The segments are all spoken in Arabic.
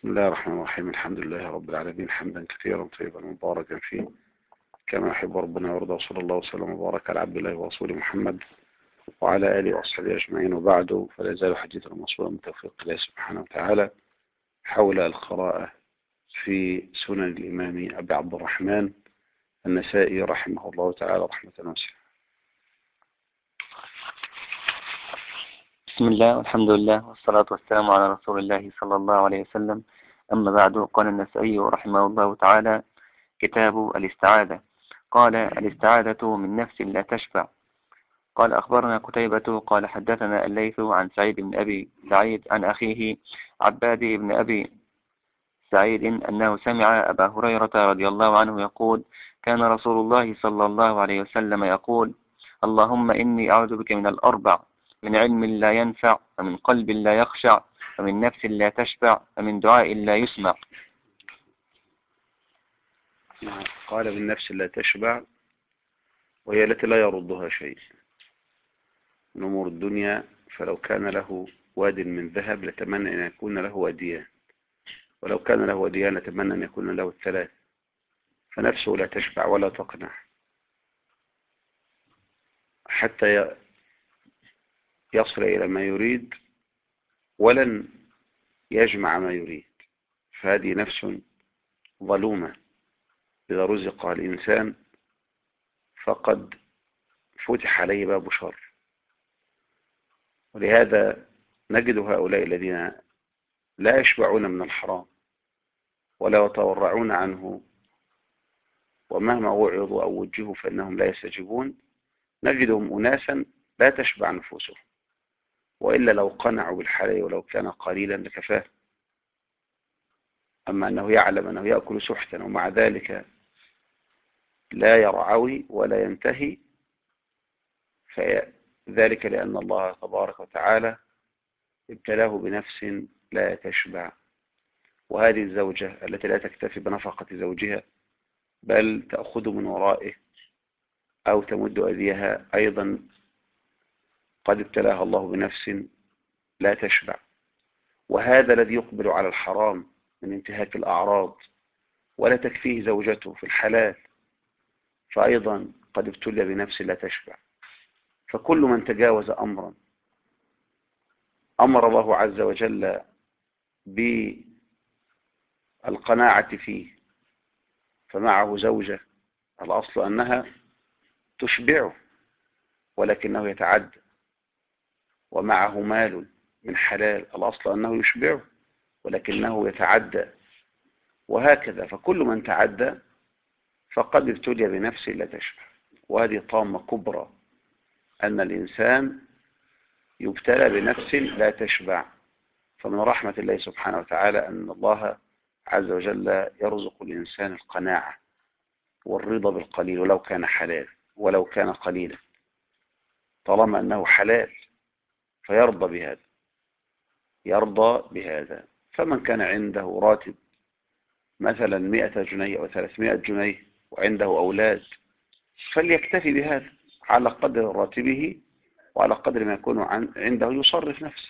بسم الله الرحمن الرحيم. الحمد لله رب العالمين، حمدا كثيرا طيبا مباركا فيه كما يحب ربنا ويرضى، وصلى الله وسلم وبارك على عبد الله ورسوله محمد وعلى آله وأصحابه أجمعين، وبعد، فلا يزال حديثنا موصولا من توفيق الله سبحانه وتعالى حول القراءة في سنن الإمام أبي عبد الرحمن النسائي رحمه الله تعالى رحمة واسعة. بسم الله والحمد لله والصلاة والسلام على رسول الله صلى الله عليه وسلم. أما بعد، قال النسائي رحمه الله تعالى: كتاب الاستعاذة. قال: الاستعاذة من نفس لا تشفع. قال: أخبرنا قتيبة قال: حدثنا الليث عن سعيد بن أبي سعيد عن أخيه عباد بن أبي سعيد أنه سمع أبا هريرة رضي الله عنه يقول: كان رسول الله صلى الله عليه وسلم يقول: اللهم إني أعوذ بك من الأربع: من علم لا ينفع، ومن قلب لا يخشع، ومن نفس لا تشبع، ومن دعاء لا يسمع. قال: من نفس لا تشبع، وهي التي لا يردها شيء من أمور الدنيا. فلو كان له واد من ذهب لتمنى أن يكون له واديان، ولو كان له واديان لتمنى أن يكون له الثلاث. فنفسه لا تشبع ولا تقنع حتى يصل إلى ما يريد، ولن يجمع ما يريد. فهذه نفس ظلومة إذا رزق الإنسان فقد فتح عليه باب شر. ولهذا نجد هؤلاء الذين لا يشبعون من الحرام ولا يتورعون عنه، ومهما وعظوا أو وجهوا فإنهم لا يستجيبون. نجدهم أناسا لا تشبع نفوسهم، وإلا لو قنعوا بالحلال ولو كان قليلا لكفاه. أما أنه يعلم أنه يأكل سحتا ومع ذلك لا يرعوي ولا ينتهي، فذلك لأن الله تبارك وتعالى ابتلاه بنفس لا تشبع. وهذه الزوجة التي لا تكتفي بنفقة زوجها بل تأخذ من ورائه أو تمد أذيها أيضا قد ابتلاها الله بنفس لا تشبع. وهذا الذي يقبل على الحرام من انتهاك الأعراض ولا تكفيه زوجته في الحلال فأيضا قد ابتلي بنفس لا تشبع. فكل من تجاوز أمرا أمر الله عز وجل بالقناعة فيه، فمعه زوجة الأصل أنها تشبعه ولكنه يتعدى، ومعه مال من حلال الأصل أنه يشبعه ولكنه يتعدى، وهكذا. فكل من تعدى فقد ابتلي بنفسه لا تشبع. وهذه طامة كبرى أن الإنسان يبتلى بنفس لا تشبع. فمن رحمة الله سبحانه وتعالى أن الله عز وجل يرزق الإنسان القناعة والرضا بالقليل ولو كان حلال ولو كان قليلا، طالما أنه حلال فيرضى بهذا، يرضى بهذا. فمن كان عنده راتب مثلا 100 جنيه أو 300 جنيه وعنده أولاد فليكتفي بهذا على قدر راتبه وعلى قدر ما يكون عنده يصرف نفسه.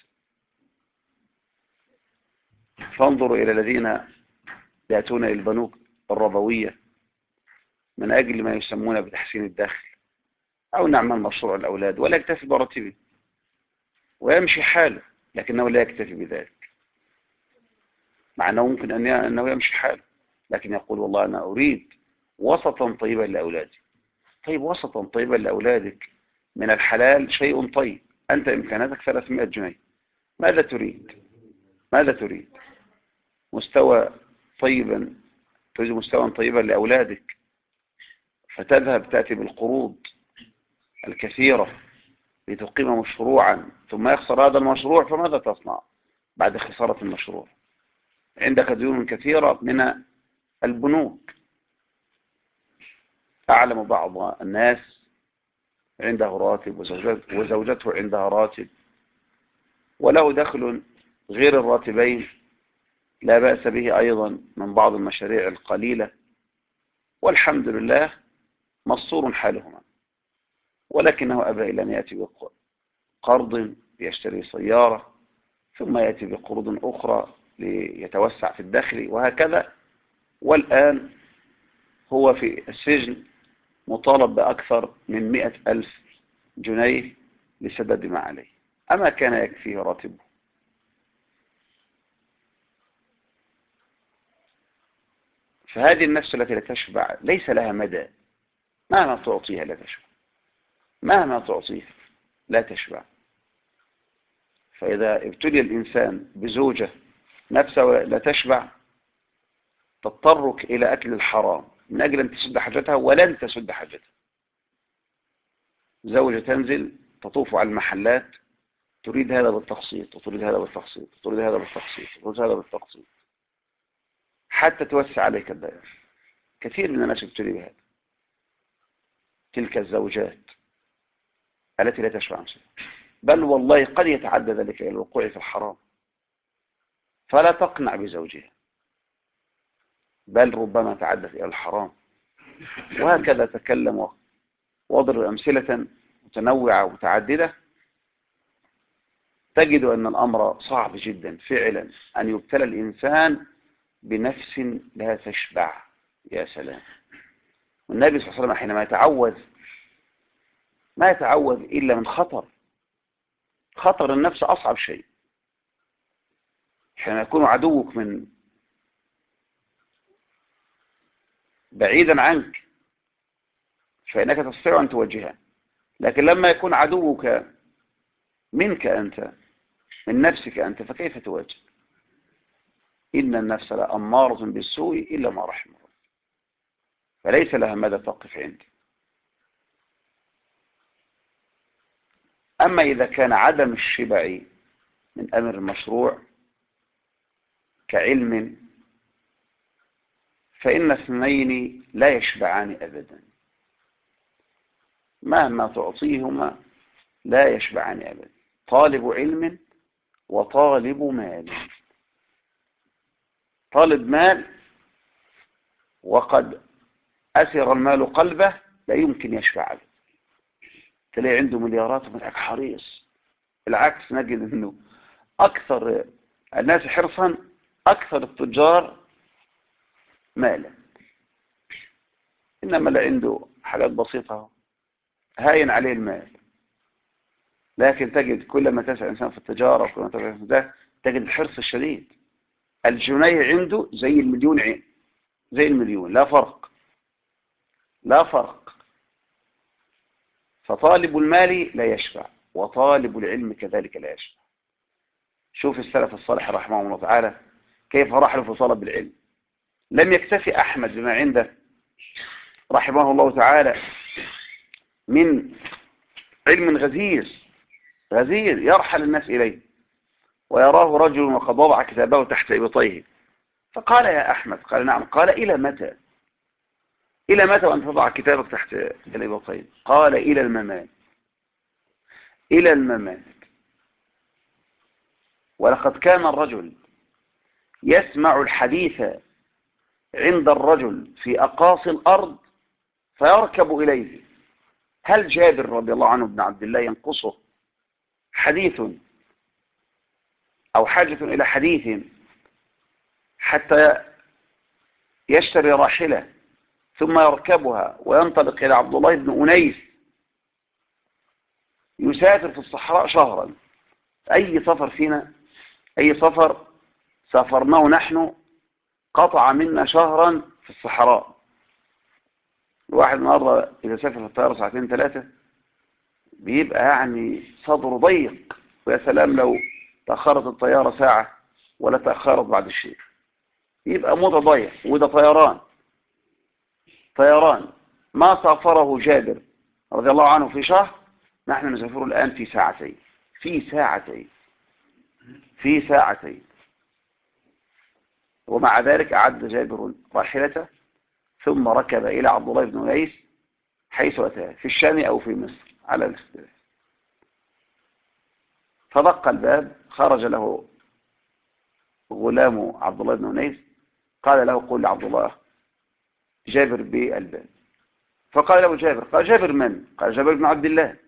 فانظروا إلى الذين يأتون إلى البنوك الربوية من أجل ما يسمون بتحسين الدخل أو نعمل مشروع الأولاد، ولا يكتفي براتبه ويمشي حاله، لكنه لا يكتفي بذلك، مع أنه ممكن أنه يمشي حاله، لكن يقول والله أنا أريد وسطا طيبا لأولادي. طيب وسطا طيبا لأولادك من الحلال شيء طيب. أنت إمكاناتك 300 جنيه، ماذا تريد؟ ماذا تريد؟ مستوى طيبا، تريد مستوى طيبا لأولادك فتذهب تأتي بالقروض الكثيرة لتقيم مشروعا ثم يخسر هذا المشروع، فماذا تصنع بعد خسارة المشروع؟ عندك ديون كثيرة من البنوك. أعلم بعض الناس عنده راتب وزوجته عندها راتب وله دخل غير الراتبين لا بأس به أيضا من بعض المشاريع القليلة، والحمد لله مستور حالهما، ولكنه أبى إلى أن يأتي بقرض يشتري سيارة ثم يأتي بقروض أخرى ليتوسع في الدخل وهكذا. والآن هو في السجن مطالب بأكثر من 100,000 جنيه لسداد ما عليه، أما كان يكفيه راتبه. فهذه النفس التي لا تشبع ليس لها مدى، مهما تعطيها لا تشبع، مهما تعطيها لا تشبع. فإذا ابتلي الإنسان بزوجة نفسه لا تشبع تضطرك إلى أكل الحرام من أجل أن تسد حاجتها، ولن تسد حاجتها. زوجة تنزل تطوف على المحلات تريد هذا بالتقسيط وتريد هذا بالتقسيط وتريد هذا بالتقسيط وتريد هذا بالتقسيط حتى توسع عليك الدائرة. كثير من الناس يبتلي بهذا، تلك الزوجات التي لا تشبع نفسها، بل والله قد يتعدى ذلك إلى الوقوع في الحرام، فلا تقنع بزوجها، بل ربما تعدت إلى الحرام. وهكذا تكلم واضرب أمثلة متنوعة ومتعددة، تجد أن الأمر صعب جدا فعلا أن يبتلى الإنسان بنفس لا تشبع. يا سلام. والنبي صلى الله عليه وسلم حينما يتعوذ ما يتعوذ إلا من خطر. خطر النفس أصعب شيء. حينما يكون عدوك من بعيدا عنك فإنك تستطيع أن توجهه، لكن لما يكون عدوك منك أنت، من نفسك أنت، فكيف تواجه؟ إن النفس لأمارة بالسوء إلا ما رحم الله، فليس لها مدى تقف عندي. أما إذا كان عدم الشبع من أمر المشروع كعلم، فإن اثنين لا يشبعان أبدا، مهما تعطيهما لا يشبعان أبدا. طالب علم وطالب مال. طالب مال وقد أسر المال قلبه لا يمكن يشبع أبدا، تلاقي عنده مليارات ومن حريص. العكس نجد أنه أكثر الناس حرصا أكثر التجار مالا، إنما اللي عنده حاجات بسيطة هاين عليه المال. لكن تجد كل ما تسأل إنسان في التجارة وكل ما تسأل في ده تجد الحرص الشديد. الجنيه عنده زي المليون عين، زي المليون، لا فرق، لا فرق. فطالب المال لا يشبع وطالب العلم كذلك لا يشبع. شوف السلف الصالح رحمه الله تعالى كيف رحلوا في طلب العلم. لم يكتفي أحمد بما عنده رحمه الله تعالى من علم غزير غزير يرحل الناس إليه، ويراه رجل وقد وضع كتابه تحت إبطيه، فقال يا أحمد، قال نعم، قال إلى متى؟ إلى متى وأن تضع كتابك تحت الإبطين؟ قال إلى الممات، إلى الممات. ولقد كان الرجل يسمع الحديث عند الرجل في أقاصي الأرض فيركب إليه. هل جابر رضي الله عنه بن عبد الله ينقصه حديث أو حاجة إلى حديث حتى يشتري راحلة ثم يركبها وينطلق إلى عبد الله بن أنيس يسافر في الصحراء شهرا؟ أي سفر فينا، أي سفر سافرناه نحن قطع منا شهرا في الصحراء. الواحد النهارده إذا سافر في الطيارة ساعتين ثلاثة بيبقى يعني صدره ضيق، ويا سلام لو تأخرت الطيارة ساعة ولا تأخرت بعد الشيء يبقى متضيق. وده طيران ما سافره جابر رضي الله عنه في شهر نحن نسافره الآن في ساعتين، في ساعتين. ومع ذلك أعد جابر راحلته ثم ركب إلى عبد الله بن أنيس حيث أتاه في الشام أو في مصر على الاختلاف. فدق الباب، خرج له غلام عبد الله بن أنيس قال له قل لعبد الله جابر بالباب. فقال له جابر، قال جابر من؟ قال جابر بن عبد الله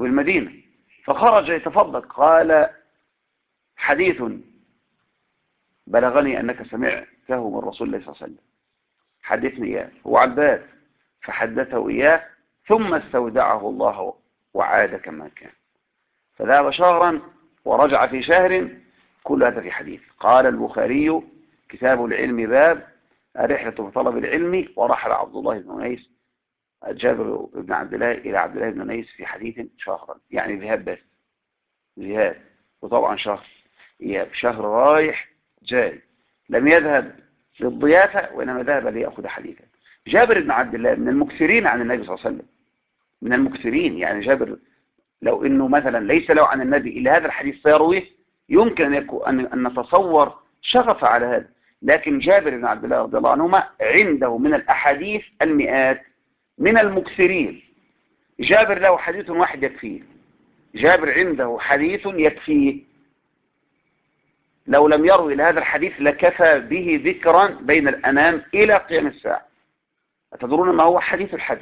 وبالمدينة. فخرج يتفضل، قال حديث بلغني أنك سمعته من رسول الله صلى الله عليه وسلم، حدثني إياه. هو على الباب فحدثه إياه، ثم استودعه الله وعاد كما كان. فذهب شهرا ورجع في شهر، كل هذا في حديث. قال البخاري: كتاب العلم باب الرحلة في طلب العلم. ورحل عبد الله بن أنيس جابر بن عبد الله إلى عبد الله بن أنيس في حديث شهرا، يعني ذهاب بس، ذهاب. وطبعا شهر إياب، شهر رايح جاي، لم يذهب للضيافة وإنما ذهب ليأخذ حديثا. جابر بن عبد الله من المكثرين عن النبي صلى الله عليه وسلم، من المكثرين. يعني جابر لو إنه مثلا ليس له عن النبي إلا هذا الحديث سيرويه، يمكن أن نتصور شغف على هذا. لكن جابر بن عبد الله رضي الله عنهما عنده من الأحاديث المئات، من المكثرين. جابر له حديث واحد يكفيه، جابر عنده حديث يكفيه، لو لم يروي لهذا الحديث لكفى به ذكرا بين الأنام إلى قيام الساعة. أتدرون ما هو حديث الحج؟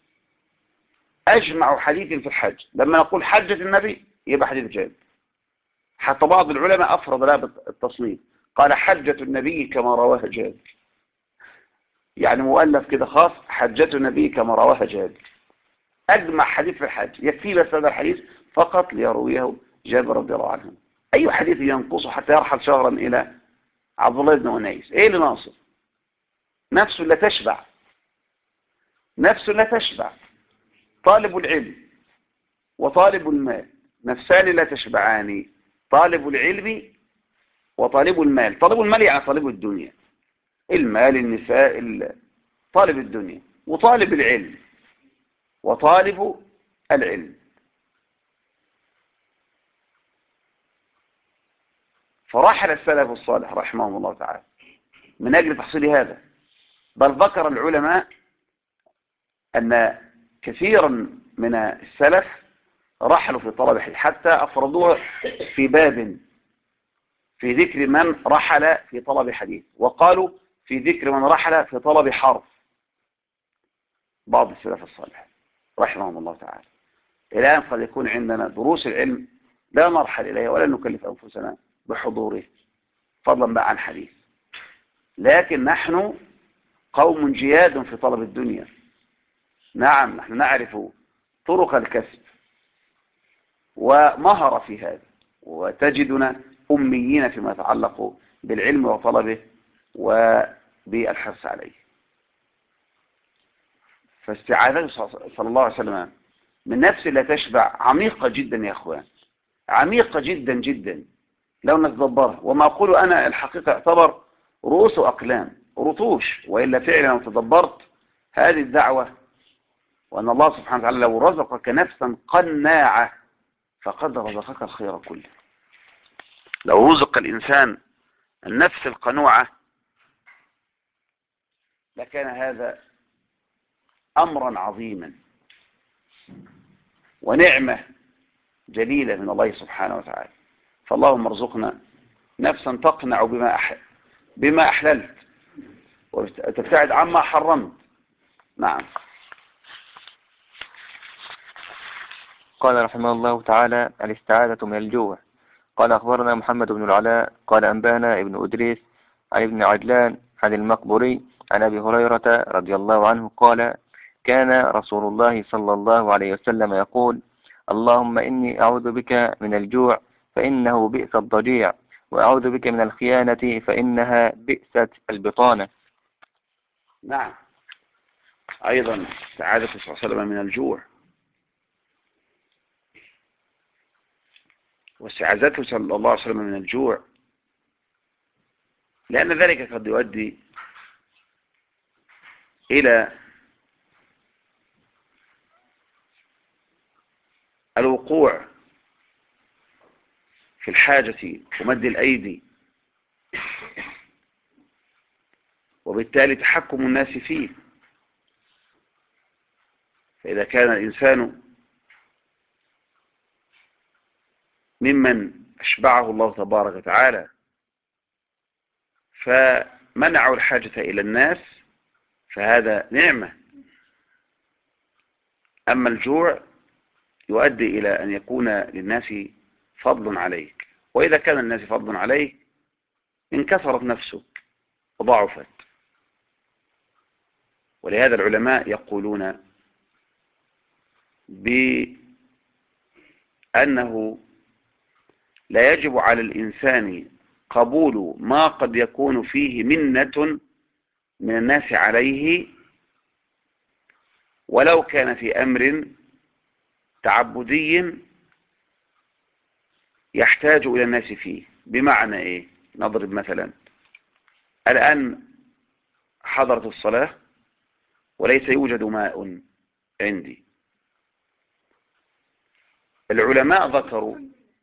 أجمع حديث في الحج. لما نقول حجة النبي يبقى حديث جابر. حتى بعض العلماء أفرض لها بالتصنيف، قال حجة النبي كما رواها جابر، يعني مؤلف كده خاص، حجة النبي كما رواها جابر. أجمع حديث في الحج، يكفي بس هذا الحديث فقط ليرويه جابر رضي الله عنه. أي حديث ينقصه حتى يرحل شهرا إلى عبد الله بن أنيس؟ إيه اللي ناقصه؟ نفس لا تشبع، نفس لا تشبع. طالب العلم وطالب المال نفسان لا تشبعان. طالب العلم وطالب المال. طالب المال يعني طالب الدنيا، المال، النساء، طالب الدنيا. وطالب العلم وطالب العلم. فرحل السلف الصالح رحمهم الله تعالى من أجل تحصيل هذا. بل ذكر العلماء أن كثيرا من السلف رحلوا في طلب الحديث، حتى أفردوها في باب في ذكر من رحل في طلب حديث، وقالوا في ذكر من رحل في طلب حرف. بعض السلف الصالح رحمهم الله تعالى. الآن قد يكون عندنا دروس العلم لا نرحل إليها ولا نكلف أنفسنا بحضوره، فضلا بقى عن حديث. لكن نحن قوم جياد في طلب الدنيا. نعم، نحن نعرف طرق الكسب ومهر في هذا، وتجدنا أميين فيما يتعلق بالعلم وطلبه وبالحرص عليه. فاستعاذته صلى الله عليه وسلم من نفس لا تشبع عميقة جدا يا أخوان، عميقة جدا جدا لو نتدبرها. وما أقول أنا الحقيقة اعتبر رؤوس أقلام، رطوش، وإلا فعلا لو تدبرت هذه الدعوة، وأن الله سبحانه وتعالى لو رزقك نفسا قناعة فقد رزقك الخير كله. لو رزق الإنسان النفس القنوعة لكان هذا أمرا عظيما ونعمة جليلة من الله سبحانه وتعالى. فاللهم ارزقنا نفسا تقنع بما أحللت وتبتعد عما حرمت. نعم. قال رحمه الله تعالى: الاستعاذة من الجوع. قال أخبرنا محمد بن العلاء قال أنبانا ابن أدريس عن ابن عجلان عن المقبري عن أبي هريرة رضي الله عنه قال: كان رسول الله صلى الله عليه وسلم يقول: اللهم إني أعوذ بك من الجوع فإنه بئس الضجيع، وأعوذ بك من الخيانة فإنها بئست البطانة. نعم. أيضا استعاذة صلى الله عليه وسلم من الجوع، واستعاذته صلى الله عليه وسلم من الجوع لأن ذلك قد يؤدي إلى الوقوع في الحاجة ومد الأيدي، وبالتالي تحكم الناس فيه. فإذا كان الإنسان ممن أشبعه الله تبارك وتعالى فمنعوا الحاجة إلى الناس فهذا نعمة. أما الجوع يؤدي إلى أن يكون للناس فضل عليك، وإذا كان الناس فضل عليك انكسرت نفسك وضعفت. ولهذا العلماء يقولون بأنه لا يجب على الإنسان قبول ما قد يكون فيه منة من الناس عليه ولو كان في أمر تعبدي يحتاج إلى الناس فيه. بمعنى إيه؟ نضرب مثلا، الآن حضرت الصلاة وليس يوجد ماء عندي. العلماء ذكروا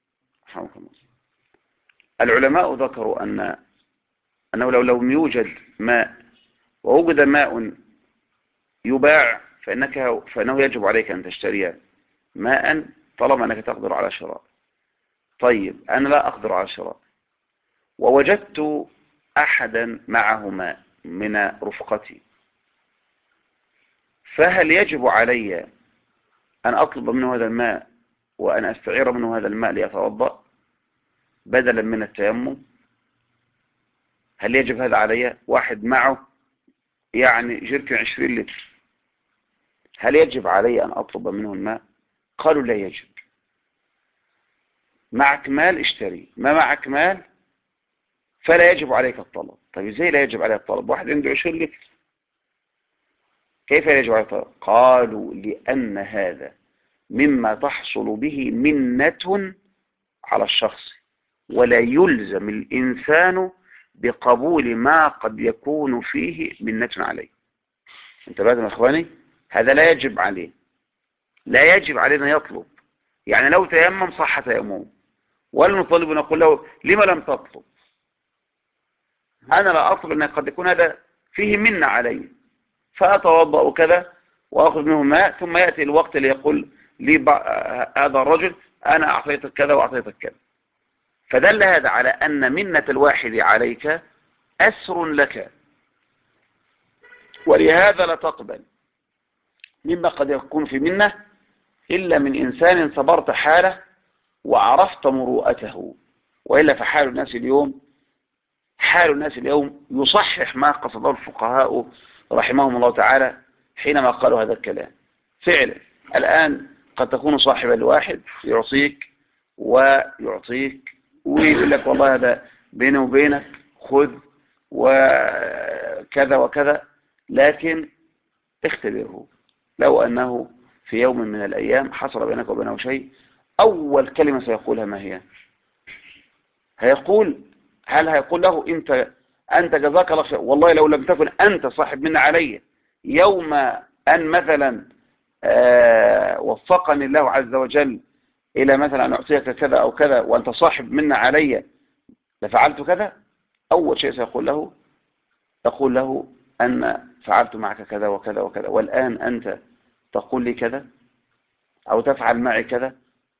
أنه لو لم يوجد ماء ووجد ماء يباع فإنه يجب عليك أن تشتري ماء طالما أنك تقدر على شراء. طيب أنا لا أقدر على شراء ووجدت أحدا معه ماء من رفقتي، فهل يجب علي أن أطلب منه هذا الماء وأن أستعير منه هذا الماء ليتوضأ بدلا من التيمم؟ هل يجب هذا علي؟ واحد معه يعني جركن 20 لتر، هل يجب علي أن أطلب منه الماء؟ قالوا لا يجب. معك مال اشتري، ما معك مال فلا يجب عليك الطلب. طيب ازاي لا يجب عليه الطلب؟ واحد عنده 20 لتر، كيف لا يجب عليه الطلب؟ قالوا لأن هذا مما تحصل به منة على الشخص، ولا يلزم الإنسان بقبول ما قد يكون فيه منة عليه. انتبهتم يا اخواني؟ هذا لا يجب عليه، لا يجب علينا يطلب. يعني لو تيمم صح تيممه، ولا نطالب ونقول له لما لم تطلب؟ أنا لا أطلب أن قد يكون هذا فيه منة علي، فأتوضأ كذا وأخذ منه ماء، ثم يأتي الوقت ليقول لي هذا الرجل أنا أعطيتك كذا وأعطيتك كذا. فدل هذا على أن منة الواحد عليك أسر لك، ولهذا لا تقبل مما قد يكون في منة إلا من إنسان صبرت حاله وعرفت مروءته. وإلا فحال الناس اليوم يصحح ما قصده الفقهاء رحمهم الله تعالى حينما قالوا هذا الكلام. فعلا الآن قد تكون صاحبا لواحد يعطيك ويعطيك ويقول لك والله هذا بيني وبينك خذ وكذا وكذا، لكن اختبره. لو أنه في يوم من الأيام حصل بينك وبينه شيء، أول كلمة سيقولها ما هي؟ هل هيقول له أنت جزاك الله خير، والله لو لم تكن أنت صاحب منا علي يوم أن مثلا وفقني الله عز وجل إلى مثلا أن أعطيك كذا أو كذا وأنت صاحب منا علي لفعلت كذا؟ أول شيء سيقول له تقول له أن فعلت معك كذا وكذا وكذا، والآن أنت تقول لي كذا أو تفعل معي كذا.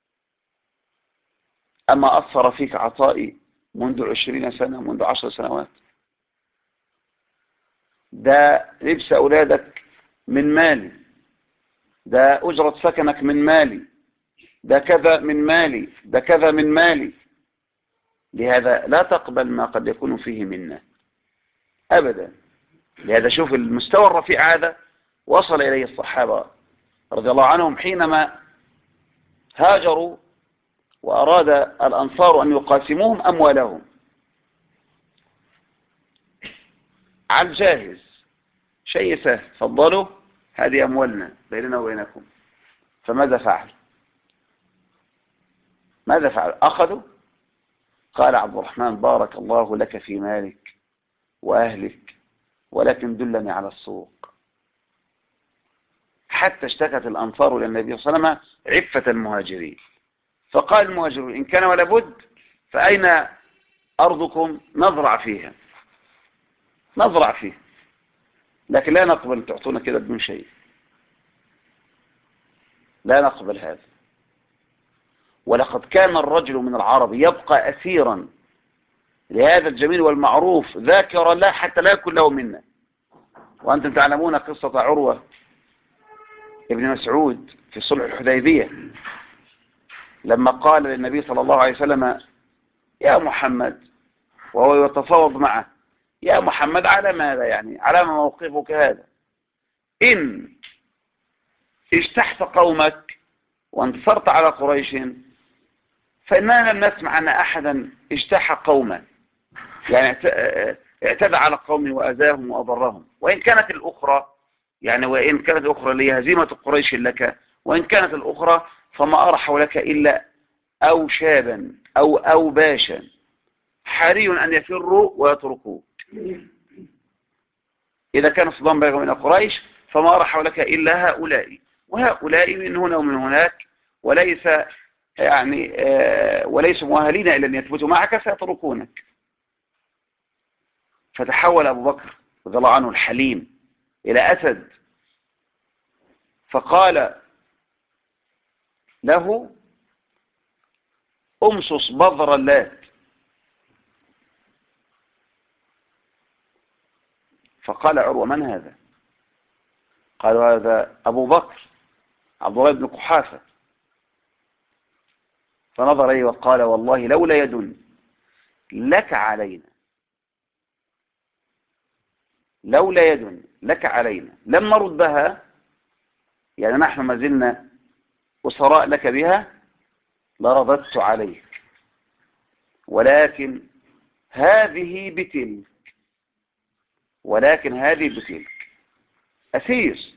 أما أثر فيك عطائي منذ 20 سنة، منذ 10 سنوات، ده لبس أولادك من مالي، ده أجرة سكنك من مالي، ده كذا من مالي، ده كذا من مالي. لهذا لا تقبل ما قد يكون فيه منا أبدا. لهذا شوف المستوى الرفيع هذا وصل إليه الصحابة رضي الله عنهم حينما هاجروا وأراد الأنصار أن يقاسموهم أموالهم على الجاهز، شيء سهل، فضلوا هذه أموالنا بيننا وبينكم. فماذا فعل؟ أخذوا. قال عبد الرحمن بارك الله لك في مالك وأهلك، ولكن دلني على السوق. حتى اشتكت الأنصار إلى النبي صلى الله عليه وسلم عفة المهاجرين، فقال المهاجرون إن كان ولا بد فأين أرضكم نزرع فيها، لكن لا نقبل تعطونا كده بدون شيء، لا نقبل هذا. ولقد كان الرجل من العرب يبقى أسيرا لهذا الجميل والمعروف ذاكرا لا حتى لا يكون له منا. وأنتم تعلمون قصة عروة ابن مسعود في صلح الحديبية لما قال للنبي صلى الله عليه وسلم يا محمد وهو يتفاوض معه: يا محمد على ماذا يعني؟ على ما موقفك هذا؟ إن اجتحت قومك وانتصرت على قريش فإننا لم نسمع أن أحدا اجتاح قومه، يعني اعتدى على قومه وأذاهم وأضرهم، وإن كانت الأخرى لهزيمة قريش لك، وإن كانت الأخرى فما أرى حولك إلا أو شابا أو أوباشا حري أن يفروا ويتركوه. إذا كان الصدام بينهم من قريش فما أرى حولك إلا هؤلاء، وهؤلاء من هنا ومن هناك، وليسوا مؤهلين إلا أن يثبتوا معك سيتركونك. فتحول أبو بكر رضي الله عنه الحليم إلى أسد، فقال له: أمصص بذر اللات. فقال عروة: من هذا؟ قالوا: هذا أبو بكر عبد الله بن قحافة. فنظر إليه وقال: والله لولا يد لك علينا، لولا يد لك علينا لم نردها، يعني نحن ما زلنا أسراء لك بها، لرددت عليك، ولكن هذه بتلك، ولكن هذه بتلك، أسير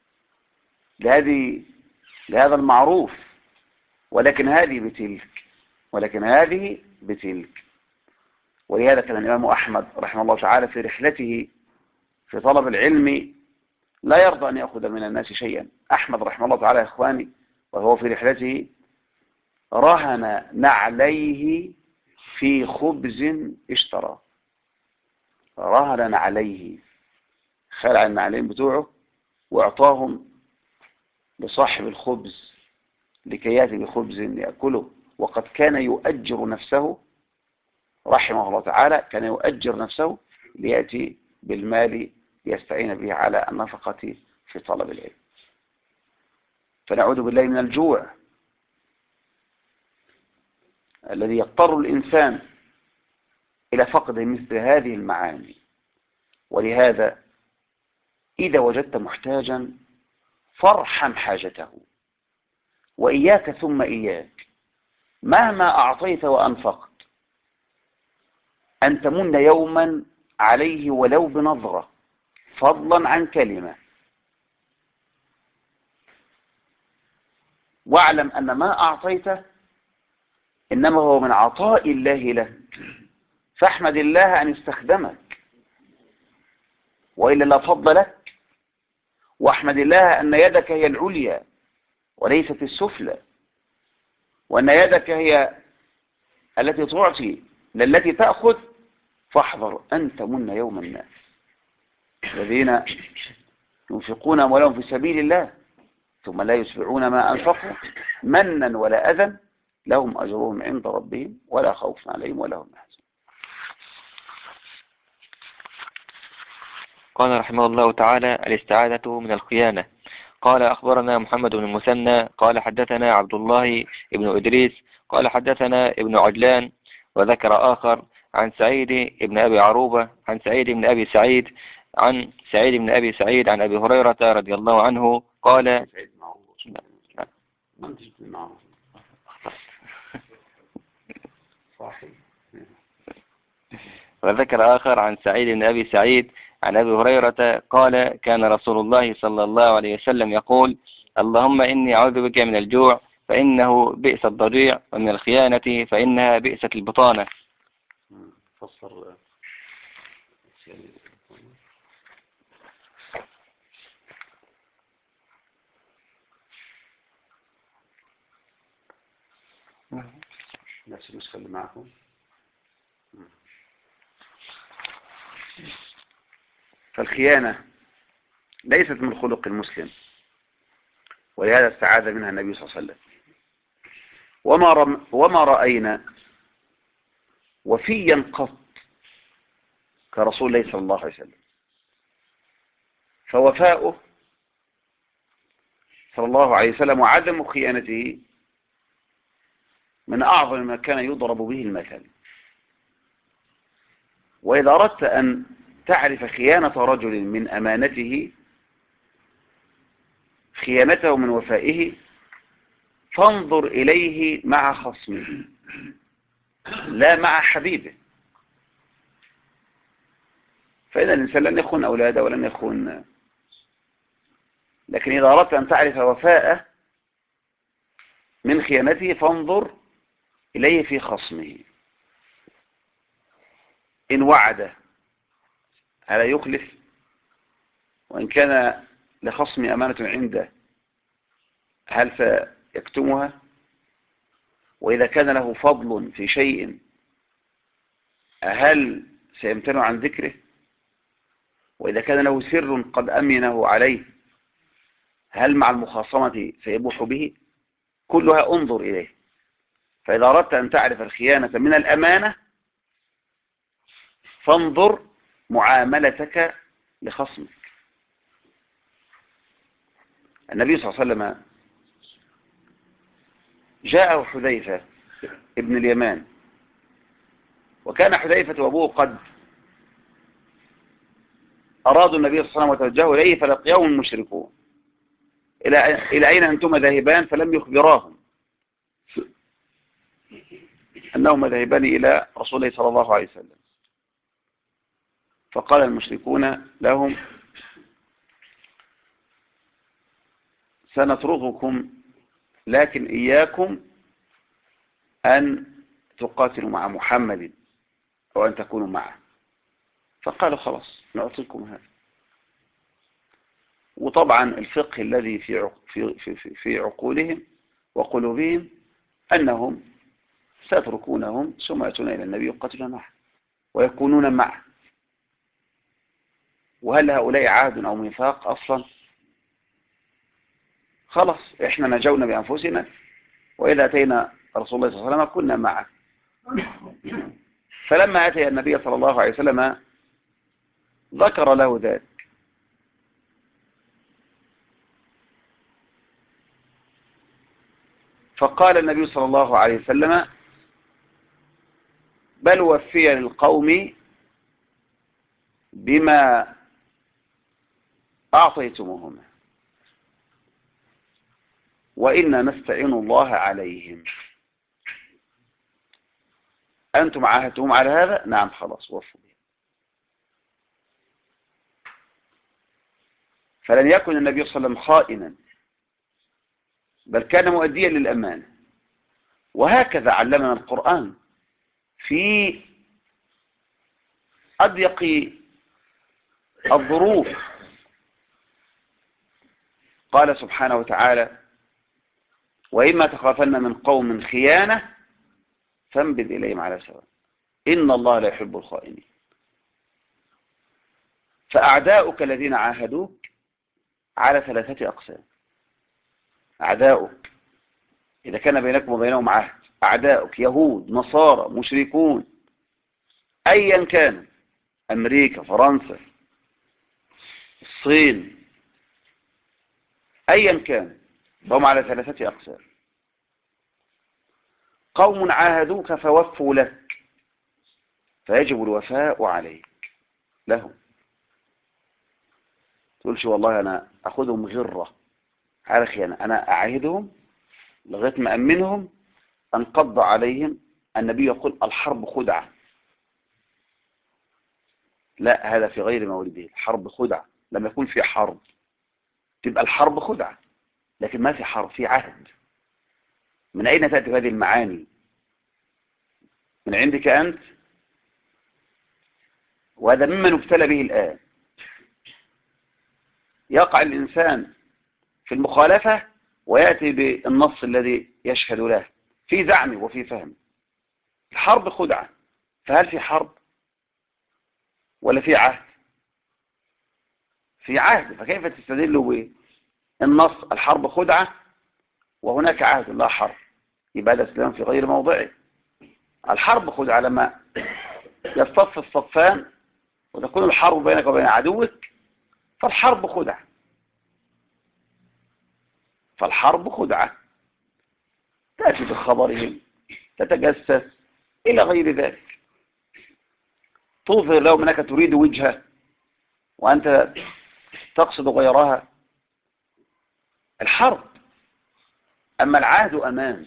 لهذا المعروف، ولكن هذه بتلك، ولكن هذه بتلك. ولهذا كان الإمام أحمد رحمه الله تعالى في رحلته في طلب العلم لا يرضى أن يأخذ من الناس شيئا. أحمد رحمه الله تعالى يا إخواني وهو في رحلته رهن نعليه في خبز اشترى، رهن نعليه، خلع النعلين بتوعه واعطاهم لصاحب الخبز لكي يأتي بخبز يأكله. وقد كان يؤجر نفسه رحمه الله تعالى، كان يؤجر نفسه ليأتي بالمال يستعين به على النفقة في طلب العلم. فنعوذ بالله من الجوع الذي يضطر الإنسان إلى فقد مثل هذه المعاني. ولهذا إذا وجدت محتاجا فارحم حاجته، وإياك ثم إياك مهما أعطيت وأنفقت أن تمن يوما عليه ولو بنظرة، فضلا عن كلمة. واعلم أن ما أعطيته إنما هو من عطاء الله لك، فاحمد الله أن استخدمك، وإلا لا فضل لك. واحمد الله أن يدك هي العليا وليست السفلى، وأن يدك هي التي تعطي للتي تأخذ. فاحذر أن تمن يوم الناس الذين ينفقون أموالهم في سبيل الله ثم لا يتبعون ما أنفقوا منا ولا أذى لهم أجرهم عند ربهم ولا خوف عليهم ولا هم يحزنون. قال رحمه الله تعالى: الاستعاذة من الخيانة. قال: أخبرنا محمد بن المثنى قال حدثنا عبد الله بن إدريس قال حدثنا ابن عجلان، وذكر آخر عن سعيد بن أبي عروبة عن سعيد بن أبي سعيد عن سعيد بن أبي سعيد عن أبي هريرة رضي الله عنه قال: وذكر آخر عن سعيد بن أبي سعيد عن أبي هريرة قال: كان رسول الله صلى الله عليه وسلم يقول: اللهم إني أعوذ بك من الجوع فإنه بئس الضجيع، ومن الخيانة فإنها بئست البطانة. فسر نفس النسخة اللي معكم. فالخيانة ليست من خلق المسلم، ولهذا استعاذ منها النبي صلى الله عليه وسلم. وما رأينا وفيا قط كرسول الله صلى الله عليه وسلم، فوفاؤه صلى الله عليه وسلم وعدم خيانته من أعظم ما كان يضرب به المثل. وإذا أردت أن تعرف خيانة رجل من أمانته، خيانته من وفائه، فانظر إليه مع خصمه لا مع حبيبه. فإن الإنسان لن يخون أولاده ولن يخون، لكن إذا أردت أن تعرف وفاءه من خيانته فانظر إليه في خصمه. إن وعد ألا يخلف، وإن كان لخصم أمانة عنده هل سيكتمها، وإذا كان له فضل في شيء هل سيمتنع عن ذكره، وإذا كان له سر قد أمنه عليه هل مع المخاصمة سيبوح به. كلها انظر إليه. فإذا أردت أن تعرف الخيانة من الأمانة فانظر معاملتك لخصمك. النبي صلى الله عليه وسلم جاءه حذيفة ابن اليمان، وكان حذيفة وأبوه قد أرادوا النبي صلى الله عليه وسلم وتوجهوا إليه فلقيهم المشركون: إلى أين أنتم ذاهبان؟ فلم يخبراهم أنهما ذاهبان إلى رسول الله صلى الله عليه وسلم. فقال المشركون لهم: سنترككم، لكن إياكم أن تقاتلوا مع محمد أو أن تكونوا معه. فقالوا: خلاص نعطيكم هذا. وطبعا الفقه الذي في عقولهم وقلوبهم أنهم سيتركونهم ثم يأتون إلى النبي يقاتلون معه ويكونون معه. وهل هؤلاء عهد أو ميثاق أصلا؟ خلاص إحنا نجونا بأنفسنا، وإذا أتينا رسول الله صلى الله عليه وسلم كنا معه. فلما أتي النبي صلى الله عليه وسلم ذكر له ذلك، فقال النبي صلى الله عليه وسلم: بل وفي للقوم بما أعطيتموهما وإنا نستعين الله عليهم. أنتم عاهدتم على هذا؟ نعم، خلاص وفوا به. فلن يكن النبي صلى الله عليه وسلم خائنا، بل كان مؤديا للأمانة. وهكذا علمنا القرآن في أضيق الظروف. قال سبحانه وتعالى: وإما تخافن من قوم خيانة فانبذ إليهم على سواء إن الله لا يحب الخائنين. فأعداؤك الذين عاهدوك على 3 أقسام. أعداؤك إذا كان بينكم وبينهم عهد، أعداؤك يهود، نصارى، مشركون، أيا كان، أمريكا، فرنسا، الصين، أيا كان، فهم على 3 أقسام. قوم عاهدوك فوفوا لك فيجب الوفاء عليك لهم. تقولش والله أنا أخذهم غرة على خيانة، أنا أعاهدهم لغاية ما أمنهم أنقض عليهم. النبي يقول: الحرب خدعة. لا، هذا في غير مورده. الحرب خدعة. لما يكون في حرب تبقى الحرب خدعة، لكن ما في حرب، في عهد. من أين تأتي هذه المعاني؟ من عندك أنت، وهذا مما نبتلى به الآن. يقع الإنسان في المخالفة ويأتي بالنص الذي يشهد له في زعمه وفي فهمه. الحرب خدعة. فهل في حرب ولا في عهد؟ في عهد. فكيف تستدل بالنص الحرب خدعة وهناك عهد لا حرب؟ يبقى هذا الكلام في غير موضعه. الحرب خدعة لما يصطف الصفان وتكون الحرب بينك وبين عدوك، فالحرب خدعة. فالحرب خدعة، تأتي بخبرهم، تتجسس إلى غير ذلك. تظهر لهم أنك تريد وجهه وأنت تقصد غيرها. الحرب. أما العهد أمان.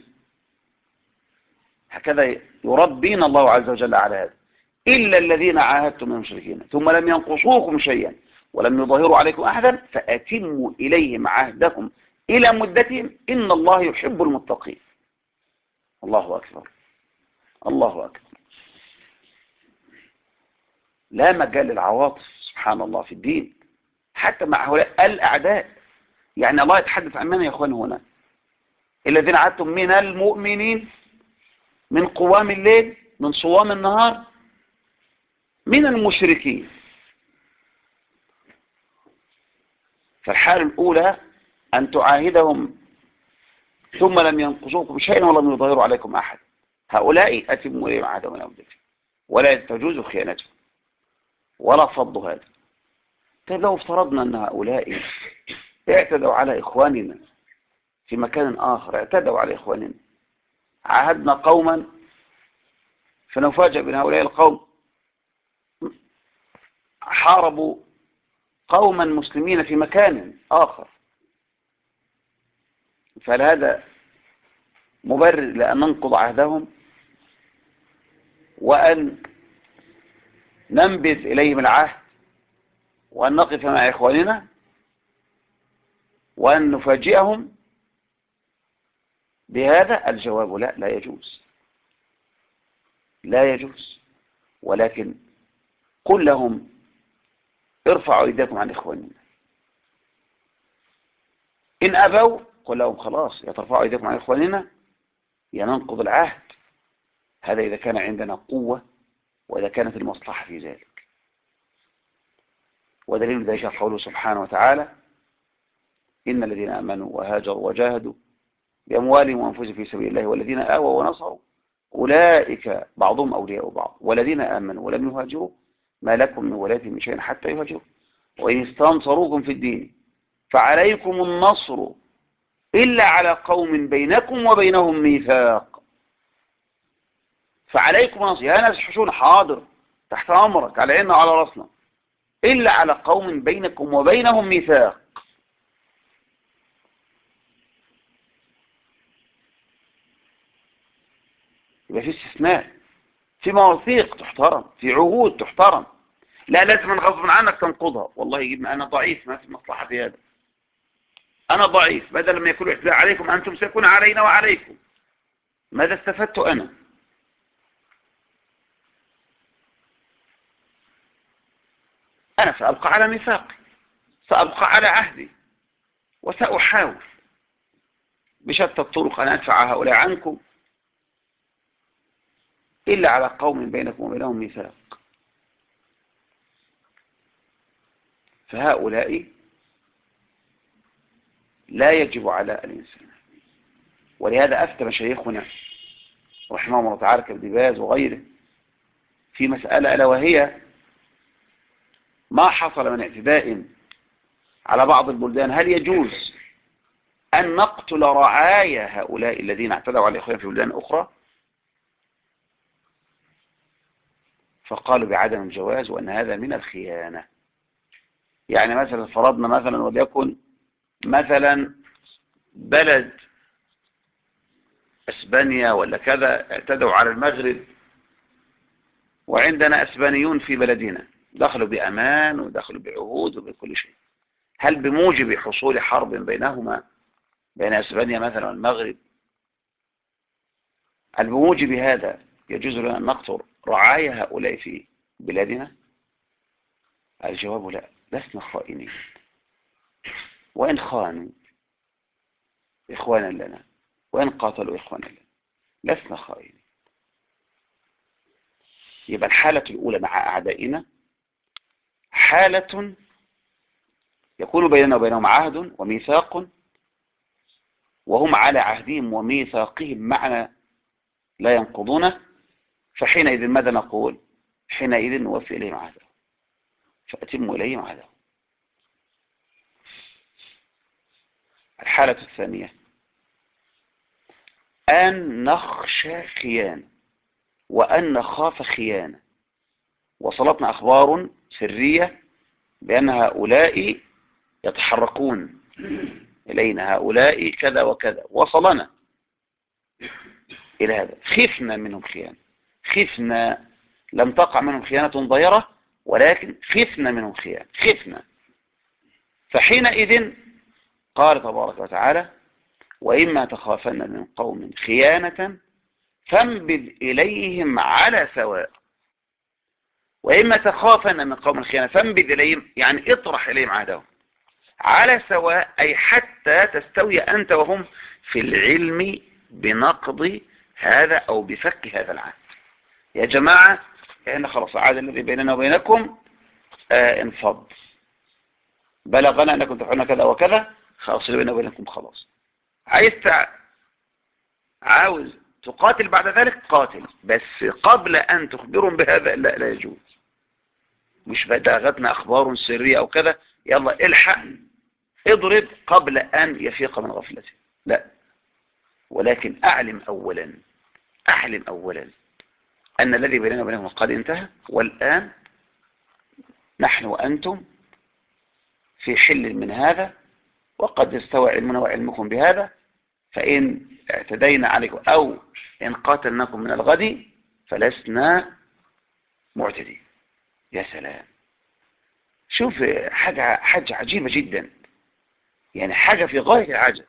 هكذا يربينا الله عز وجل على هذا. إلا الذين عاهدتم من المشركين ثم لم ينقصوكم شيئا ولم يظاهروا عليكم أحدا فأتموا إليهم عهدكم إلى مدتهم إن الله يحب المتقين. الله أكبر. الله أكبر. لا مجال للعواطف سبحان الله في الدين حتى مع هؤلاء الأعداء. يعني الله يتحدث عن من يا أخوان هنا؟ الذين عهدتم من المؤمنين من قوام الليل من صوام النهار من المشركين. فالحالة الأولى أن تعاهدهم ثم لم ينقصوكم شيئا ولم يظاهروا عليكم أحد. هؤلاء أتموا إليهم عهدهم إلى مدتهم ولا تجوز خيانتهم ولا فض هذا. طيب لو افترضنا أن هؤلاء اعتدوا على إخواننا في مكان آخر، اعتدوا على إخواننا، عاهدنا قوما فنفاجأ بأن هؤلاء القوم حاربوا قوما مسلمين في مكان آخر، فهل هذا مبرر لأن ننقض عهدهم وأن ننبذ إليهم العهد وأن نقف مع إخواننا وأن نفاجئهم بهذا؟ الجواب لا، لا يجوز، لا يجوز. ولكن قل لهم ارفعوا ايديكم عن إخواننا. إن أبوا قل لهم خلاص يا ترفعوا ايديكم عن إخواننا يا ننقض العهد. هذا إذا كان عندنا قوة وإذا كانت المصلحة في ذلك. ودليل ذلك قوله سبحانه وتعالى إن الذين آمنوا وهاجروا وجاهدوا بأموالهم وأنفسهم في سبيل الله والذين آووا ونصروا أولئك بعضهم أولياء بعض والذين آمنوا ولم يهاجروا ما لكم من ولايتهم من شيء حتى يهاجروا وإن استنصروكم في الدين فعليكم النصر إلا على قوم بينكم وبينهم ميثاق. فعليكم النصر يا ناس حشون حاضر تحت أمرك على عيننا وعلى رأسنا إلا على قوم بينكم وبينهم ميثاق. يبقى في استثناء، في مواثيق تحترم، في عهود تحترم. لا لازم من غصب عنك تنقضها. والله يجب أنا ضعيف ما في مصلحة في هذا، أنا ضعيف بدل ما يكون اعتداء عليكم أنتم سيكون علينا وعليكم. ماذا استفدت أنا؟ أنا سأبقى على ميثاقي، سأبقى على عهدي، وسأحاول بشتى الطرق أن أدفع هؤلاء عنكم إلا على قوم بينكم وبينهم ميثاق. فهؤلاء لا يجب على الإنسان. ولهذا أفتى مشايخنا رحمه الله تعالى كابن باز وغيره في مسألة ألا وهي ما حصل من اعتداء على بعض البلدان، هل يجوز أن نقتل رعايا هؤلاء الذين اعتدوا على إخوانهم في بلدان أخرى؟ فقالوا بعدم الجواز وأن هذا من الخيانة. يعني مثلا فرضنا مثلا وليكن مثلا بلد اسبانيا ولا كذا اعتدوا على المغرب وعندنا اسبانيون في بلدنا دخلوا بأمان ودخلوا بعهود وبكل شيء، هل بموجب حصول حرب بينهما بين اسبانيا مثلا والمغرب هل بموجب هذا يجوز لنا أن نقتل رعايا هؤلاء في بلادنا؟ الجواب لا، لسنا خائنين وإن خانوا إخوانا لنا وإن قاتلوا إخوانا لنا لسنا خائنين. يبقى الحالة الأولى مع أعدائنا حالة يكون بيننا وبينهم عهد وميثاق وهم على عهدهم وميثاقهم معنا لا ينقضونه، فحينئذ ماذا نقول؟ حينئذ نوفي إليهم عهدهم فأتموا إليهم عهدهم. الحالة الثانية أن نخشى خيانة وأن نخاف خيانة وصلتنا أخبار سرية بأن هؤلاء يتحركون إلينا، هؤلاء كذا وكذا، وصلنا إلى هذا. خفنا منهم خيانة، خفنا، لم تقع منهم خيانة ضيرة، ولكن خفنا منهم خيانة، خفنا. فحينئذ قال تبارك وتعالى: وإما تخافن من قوم خيانة فانبذ إليهم على سواء. وإما تخافن من قوم خيانة فانبذ إليهم، يعني اطرح إليهم عهدهم على سواء، أي حتى تستوي أنت وهم في العلم بنقض هذا أو بفك هذا العهد. يا جماعة إحنا خلاص العهد الذي بيننا وبينكم انفض، بلغنا أنكم تفعلون كذا وكذا، خلاص اللي بيننا وبينكم خلاص. عاوز تقاتل بعد ذلك قاتل، بس قبل أن تخبرهم بهذا لا يجوز. مش بلغتنا أخبار سرية أو كذا يلا الحق اضرب قبل أن يفيق من غفلته، لا. ولكن أعلم أولا أن الذي بيننا وبينهم قد انتهى، والآن نحن وأنتم في حل من هذا، وقد استوى علمنا وعلمكم بهذا، فإن اعتدينا عليكم أو إن قاتلناكم من الغد فلسنا معتدين. يا سلام، شوف حاجة عجيبة جدا، يعني حاجة في غاية العجب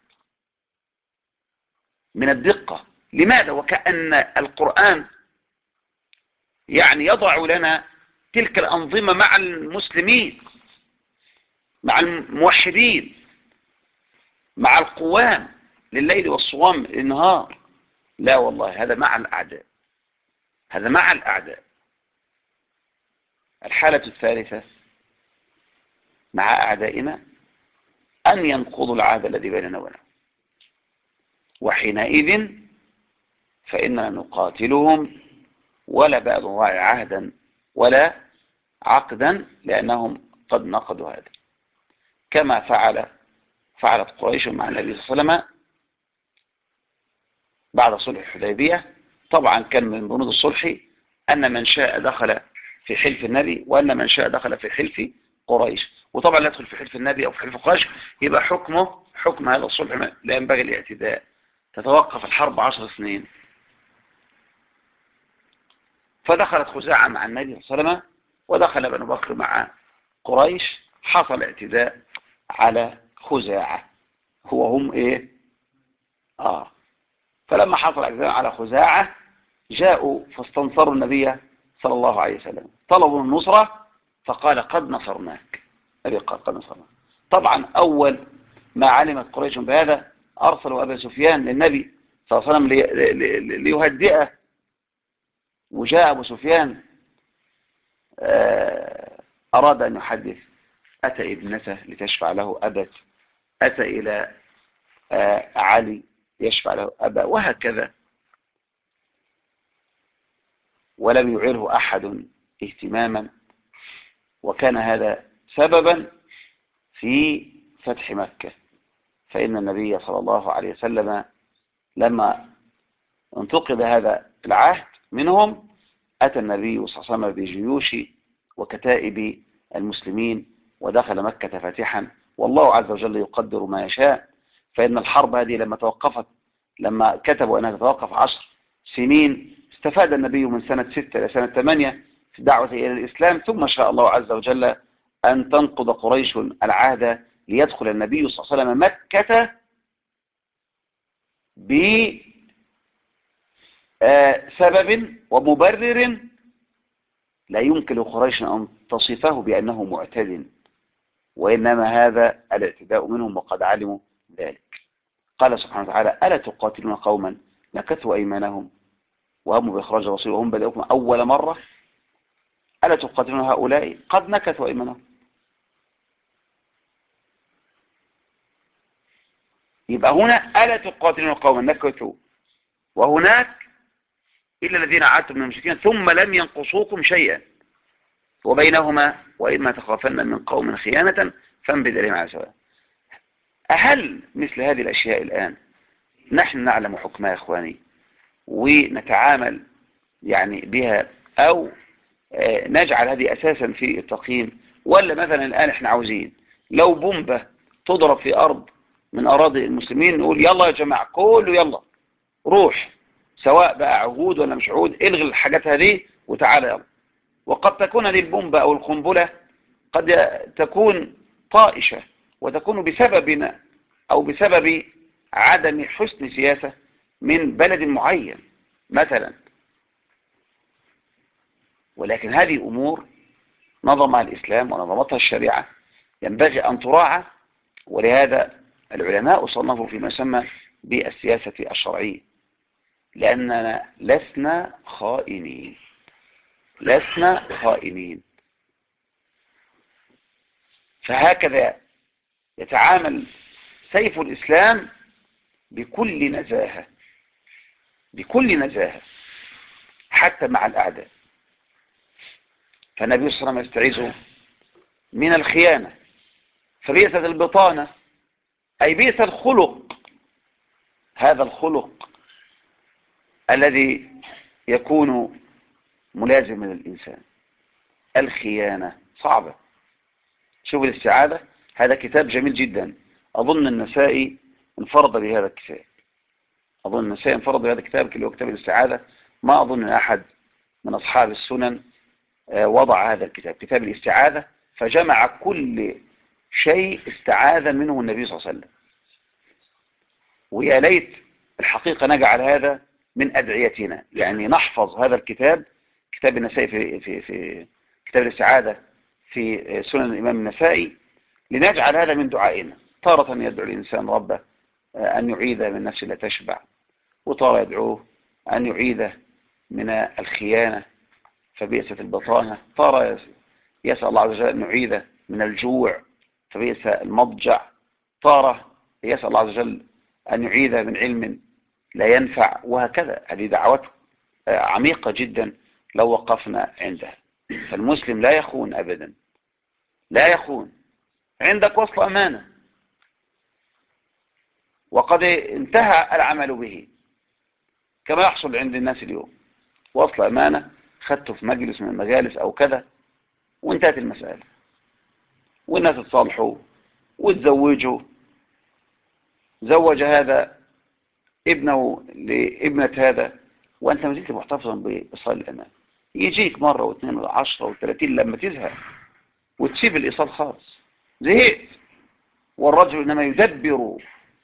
من الدقة. لماذا؟ وكأن القرآن يعني يضع لنا تلك الأنظمة مع المسلمين، مع الموحدين، مع القوام لليل والصوام للنهار. لا والله، هذا مع الأعداء، هذا مع الأعداء. الحالة الثالثة مع أعدائنا أن ينقضوا العهد الذي بيننا وبينهم، وحينئذ فإننا نقاتلهم ولا بعد عهدا ولا عقدا، لأنهم قد نقضوا هذا، كما فعلت قريش مع النبي صلى الله عليه وسلم بعد صلح الحديبية. طبعا كان من بنود الصلح أن من شاء دخل في حلف النبي، وأن من شاء دخل في حلف قريش. وطبعا لا يدخل في حلف النبي أو في حلف قريش يبقى حكمه حكم هذا الصلح، لا ينبغي الاعتداء، تتوقف الحرب 10 سنين. فدخلت خزاعة مع النبي صلى الله عليه وسلم، ودخل بنو بكر مع قريش، حصل اعتداء على خزاعة، هم ايه؟ فلما حصل اعتداء على خزاعة جاءوا فاستنصروا النبي صلى الله عليه وسلم، طلبوا النصرة، فقال قد نصرناك. النبي قال قد نصرناك. طبعا أول ما علمت قريش بهذا أرسلوا أبا سفيان للنبي صلى الله عليه وسلم ليهدئه، وجاء أبو سفيان أراد أن يحدث، أتى ابنته لتشفع له أبت، أتى إلى علي يشفع له أبا، وهكذا، ولم يعره أحد اهتماما. وكان هذا سببا في فتح مكة، فإن النبي صلى الله عليه وسلم لما انتقد هذا العهد منهم أتى النبي صلى الله عليه وسلم بجيوش وكتائب المسلمين، ودخل مكة فاتحا، والله عز وجل يقدر ما يشاء. فإن الحرب هذه لما توقفت، لما كتبوا أنها تتوقف 10 سنين، استفاد النبي من سنة 6 إلى سنة 8 في الدعوة إلى الإسلام، ثم شاء الله عز وجل أن تنقض قريش العهد ليدخل النبي صلى الله عليه وسلم مكة بسبب ومبرر لا يمكن قريش أن تصفه بأنه معتد، وإنما هذا الاعتداء منهم وقد علموا ذلك. قال سبحانه وتعالى: ألا تقاتلون قوما نكثوا أيمانهم وهم بإخراج الرسول وهم بدأوكم أول مرة؟ ألا تقاتلون هؤلاء قد نكثوا أيمانهم. يبقى هنا ألا تقاتلون قوما نكثوا، وهناك إلا الذين عادتم من المشركين ثم لم ينقصوكم شيئا، وبينهما وإما تخافن من قوم خيانة فانبذ إليهم على سواء. هل مثل هذه الأشياء الآن نحن نعلم حكمها يا إخواني ونتعامل يعني بها، أو نجعل هذه أساسا في التقييم، ولا مثلا الآن احنا عاوزين لو بومبة تضرب في أرض من أراضي المسلمين نقول يلا يا جماعة كله يلا روح، سواء بقى عهود ولا مش عهود، الغي الحاجات هذه وتعالى يلا. وقد تكون هذه البومبة أو القنبلة قد تكون طائشة وتكون بسببنا أو بسبب عدم حسن سياسة من بلد معين مثلا، ولكن هذه أمور نظمها الإسلام ونظمتها الشريعة ينبغي أن تراعى. ولهذا العلماء صنفوا فيما يسمى بالسياسة الشرعية، لأننا لسنا خائنين، لسنا خائنين. فهكذا يتعامل سيف الإسلام بكل نزاهة، بكل نزاهة حتى مع الأعداء. فالنبي صلى الله عليه وسلم يستعيذ من الخيانة، فبئس البطانة أي بئس الخلق، هذا الخلق الذي يكون ملازما للإنسان. الخيانة صعبة. شوف الاستعاذة، هذا كتاب جميل جدا، أظن النسائي انفرد بهذا الكتاب، أظن النسائي انفرد بهذا الكتاب اللي هو كتاب الاستعاذة. ما أظن أن أحد من أصحاب السنن وضع هذا الكتاب، كتاب الاستعاذة، فجمع كل شيء استعاذ منه النبي صلى الله عليه وسلم. ويا ليت الحقيقة نجعل هذا من أدعيتنا، يعني نحفظ هذا الكتاب، كتاب النسائي في كتاب الاستعاذة في سنن الإمام النسائي، لنجعل هذا من دعائنا. تارة يدعو الإنسان ربه أن يعيده من نفس لا تشبع، وتارة يدعوه أن يعيده من الخيانة فبئست البطانة، تارة يسأل الله عز وجل أن يعيده من الجوع فبئس المضجع، تارة يسأل الله عز وجل أن يعيده من علم لا ينفع، وهكذا. هذه دعوات عميقة جدا لو وقفنا عندها. فالمسلم لا يخون أبدا، لا يخون. عندك وصل أمانة وقد انتهى العمل به، كما يحصل عند الناس اليوم، وصل أمانة خدته في مجلس من المجالس أو كذا وانتهت المسألة، والناس اتصالحوا وتزوجوا، زوج هذا ابنه لابنة هذا، وأنت ما زلت محتفظا بإيصال الأمان. يجيك مرة واثنين وعشرة وثلاثين لما تزهق وتسيب الإيصال خالص، زهقت. والرجل إنما يدبر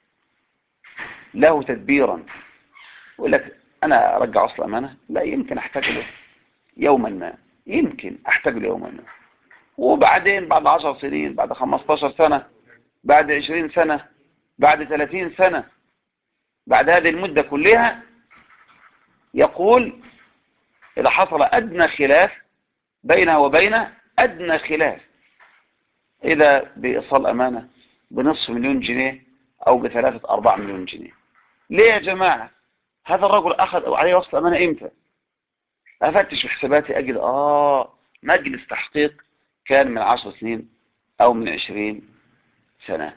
له تدبيرا، يقول لك أنا أرجع أصل أمانة، لا يمكن أحتاج له يوما ما، يمكن أحتاج له يوما ما، وبعدين بعد 10 سنين، بعد 15 سنة، بعد 20 سنة، بعد 30 سنة، بعد هذه المدة كلها، يقول إذا حصل أدنى خلاف بينه وبينه، أدنى خلاف، إذا بإيصال أمانة بنصف مليون جنيه أو ب3-4 مليون جنيه. ليه يا جماعة؟ هذا الرجل أخذ عليه وصل أمانة إمتى؟ أفتش في حساباتي أجد مجلس تحقيق كان من 10 سنين أو من 20 سنة.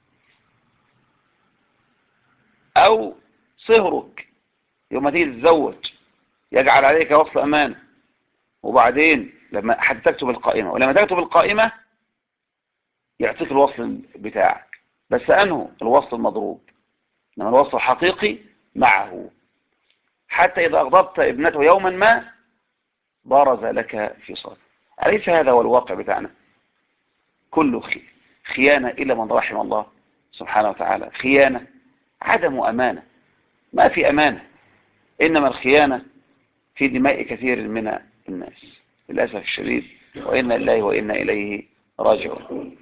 أو صهرك يوم تيجي تتزوج يجعل عليك وصل أمانة، وبعدين لما حتى تكتب القائمة، ولما تكتب القائمة يعطيك الوصل بتاعك، بس أنه الوصل المضروب، إنما الوصل الحقيقي معه، حتى إذا أغضبت ابنته يوما ما بارز لك في صوت. أليس هذا هو الواقع بتاعنا؟ كله خيانة إلا من رحم الله سبحانه وتعالى. خيانة، عدم أمانة، ما في أمانة، إنما الخيانة في دماء كثير من الناس للأسف الشديد، وإنا لله وإنا إليه راجعون.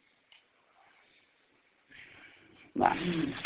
نعم.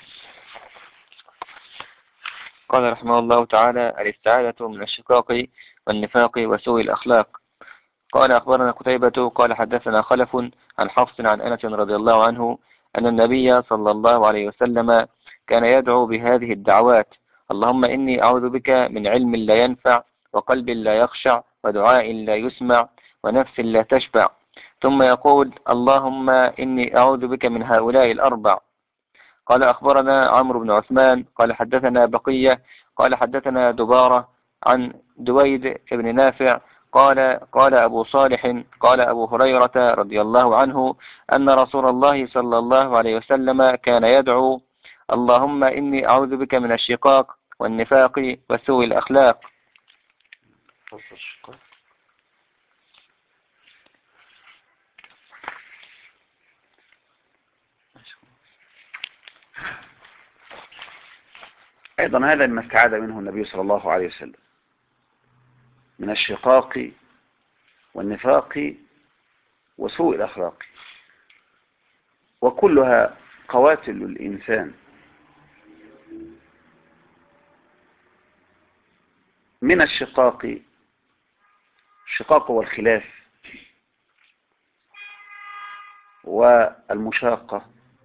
قال رحمه الله تعالى: الاستعاذة من الشقاق والنفاق وسوء الأخلاق. قال أخبرنا قتيبة قال حدثنا خلف عن حفص عن أنس رضي الله عنه أن النبي صلى الله عليه وسلم كان يدعو بهذه الدعوات: اللهم إني أعوذ بك من علم لا ينفع، وقلب لا يخشع، ودعاء لا يسمع، ونفس لا تشبع. ثم يقول: اللهم إني أعوذ بك من هؤلاء الأربع. قال أخبرنا عمرو بن عثمان قال حدثنا بقية قال حدثنا دبارة عن دويد بن نافع قال أبو صالح قال أبو هريرة رضي الله عنه أن رسول الله صلى الله عليه وسلم كان يدعو: اللهم إني أعوذ بك من الشقاق والنفاق وسوء الأخلاق. أيضا هذا ما استعاذ منه النبي صلى الله عليه وسلم من الشقاق والنفاق وسوء الأخلاق، وكلها قواتل الإنسان. من الشقاق، الشقاق والخلاف والمشاقة،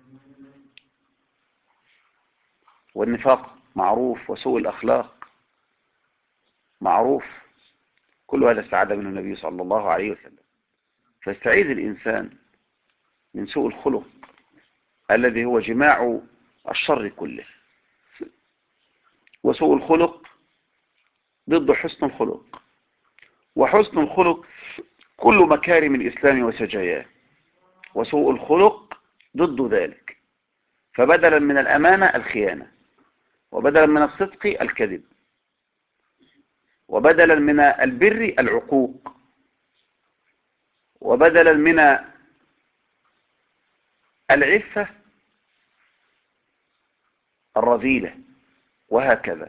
والنفاق معروف، وسوء الأخلاق معروف، كل هذا استعاذ منه النبي صلى الله عليه وسلم. فاستعيذ الإنسان من سوء الخلق الذي هو جماع الشر كله، وسوء الخلق ضد حسن الخلق، وحسن الخلق كل مكارم الإسلام وسجاياه، وسوء الخلق ضد ذلك. فبدلا من الأمانة الخيانة، وبدلا من الصدق الكذب، وبدلا من البر العقوق، وبدلا من العفة الرذيلة، وهكذا.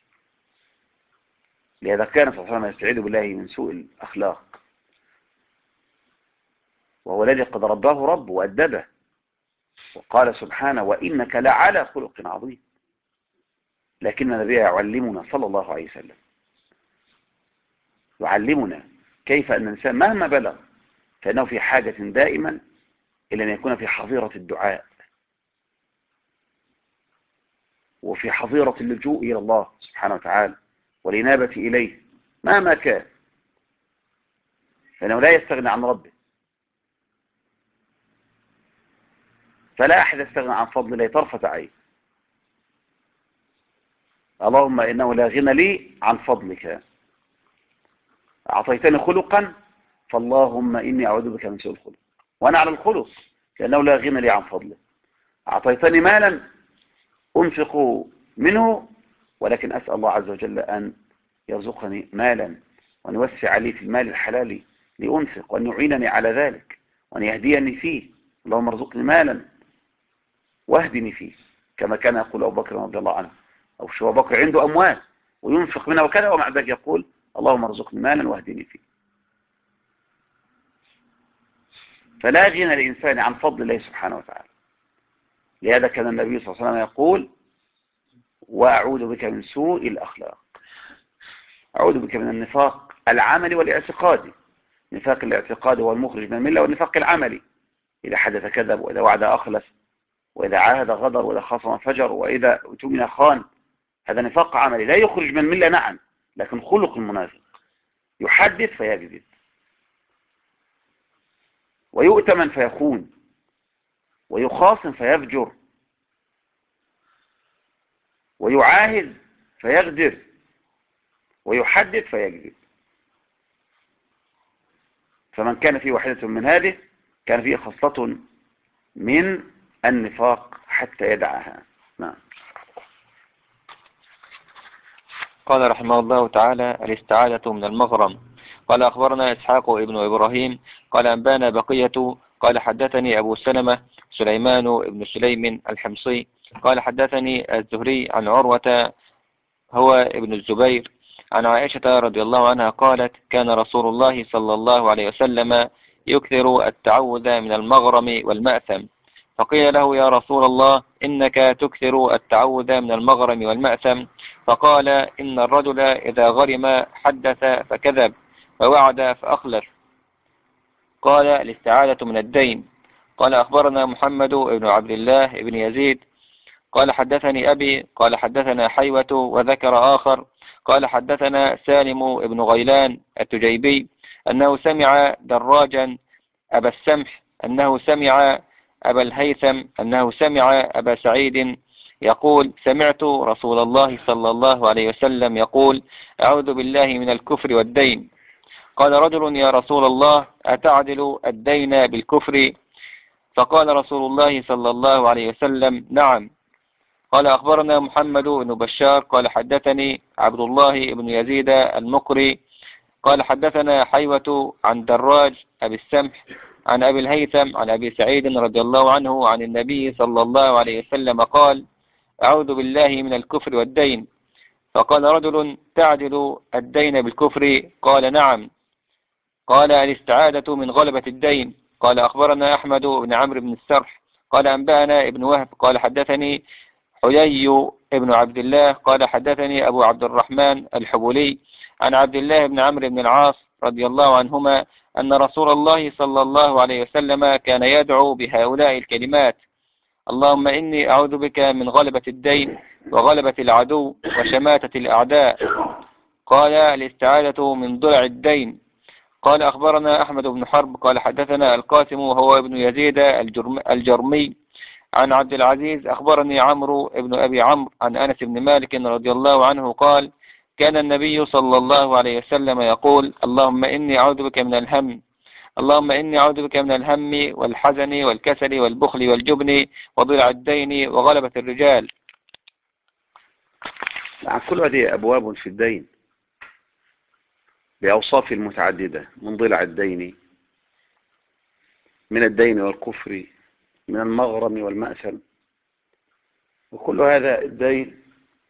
لهذا كان صلى الله عليه وسلم يستعيذ بالله من سوء الأخلاق، وهو الذي قد رباه رب وأدبه، وقال سبحانه: وإنك لعلى خلق عظيم. لكن النبي يعلمنا صلى الله عليه وسلم، يعلمنا كيف أن الإنسان مهما بلغ فإنه في حاجة دائما إلى أن يكون في حظيرة الدعاء، وفي حظيرة اللجوء إلى الله سبحانه وتعالى والإنابة إليه مهما كان، فإنه لا يستغني عن ربه. فلا أحد يستغني عن فضل الله طرفة عين. اللهم إنه لا غنى لي عن فضلك، أعطيتني خلقا فاللهم إني أعوذ بك من سوء الخلق، وأنا على الخلق لأنه لا غنى لي عن فضله. أعطيتني مالا أنفق منه، ولكن أسأل الله عز وجل أن يرزقني مالا، وأن يوسع لي في المال الحلال لأنفق، وأن يعينني على ذلك، وأن يهديني فيه. اللهم ارزقني مالا واهدني فيه، كما كان يقول أبو بكر رضي الله عنه. أو شو أبو بكر عنده أموال وينفق منها وكذا، ومع ذلك يقول: اللهم ارزقني مالا واهدني فيه. فلا غنى الإنسان عن فضل الله سبحانه وتعالى. لهذا كان النبي صلى الله عليه وسلم يقول: وأعوذ بك من سوء الأخلاق. أعوذ بك من النفاق العملي والاعتقادي. نفاق الاعتقاد هو المخرج من الملة، والنفاق العملي إذا حدث كذب، وإذا وعد أخلف، وإذا عاهد غدر، وإذا خاصم فجر، وإذا اؤتمن خان. هذا نفاق عملي لا يخرج من الملة، نعم، لكن خلق المنافق: يحدث فيكذب، ويؤتمن فيخون، ويخاصم فيفجر، ويعاهد فيغدر، ويحدث فيكذب. فمن كان فيه واحدة من هذه كان فيه خصلة من النفاق حتى يدعها. نعم. قال رحمه الله تعالى: الاستعاذة من المغرم. قال أخبرنا إسحاق ابن إبراهيم قال أنبانا بقية قال حدثني أبو سلمة سليمان ابن سليم الحمصي قال حدثني الزهري عن عروة هو ابن الزبير عن عائشة رضي الله عنها قالت: كان رسول الله صلى الله عليه وسلم يكثر التعوذ من المغرم والمأثم. فقيل له: يا رسول الله إنك تكثر التعوذ من المغرم والمأثم. فقال: إن الرجل إذا غرم حدث فكذب، ووعد فأخلف. قال: الاستعاذة من الدين. قال أخبرنا محمد بن عبد الله بن يزيد قال حدثني أبي قال حدثنا حيوة وذكر آخر قال حدثنا سالم بن غيلان التجيبي أنه سمع دراجا أبا السمح أنه سمع أبا الهيثم أنه سمع أبا سعيد يقول: سمعت رسول الله صلى الله عليه وسلم يقول: أعوذ بالله من الكفر والدين. قال رجل يا رسول الله أتعدل الدين بالكفر؟ فقال رسول الله صلى الله عليه وسلم نعم. قال أخبرنا محمد بن بشار قال حدثني عبد الله بن يزيد المقري قال حدثنا حيوة عن دراج أبي السمح عن أبي الهيثم عن أبي سعيد رضي الله عنه عن النبي صلى الله عليه وسلم قال أعوذ بالله من الكفر والدين. فقال رجل تعدل الدين بالكفر؟ قال نعم. قال الاستعادة من غلبة الدين. قال أخبرنا أحمد بن عمرو بن السرح قال أنبأنا ابن وهب قال حدثني حيي ابن عبد الله قال حدثني أبو عبد الرحمن الحبولي عن عبد الله بن عمرو بن العاص رضي الله عنهما أن رسول الله صلى الله عليه وسلم كان يدعو بهؤلاء الكلمات: اللهم إني أعوذ بك من غلبة الدين وغلبة العدو وشماتة الأعداء. قال الاستعادة من ضلع الدين. قال أخبرنا أحمد بن حرب قال حدثنا القاسم وهو ابن يزيد الجرمي عن عبد العزيز أخبرني عمرو ابن أبي عمرو عن أنس بن مالك رضي الله عنه قال كان النبي صلى الله عليه وسلم يقول اللهم إني أعوذ بك من الهم اللهم إني أعوذ بك من الهم والحزن والكسل والبخل والجبن وضلع الدين وغلبة الرجال. كل هذه أبواب في الدين بأوصاف متعددة، من ضلع الدين، من الدين والكفر، من المغرم والمأثم، وكل هذا الدين،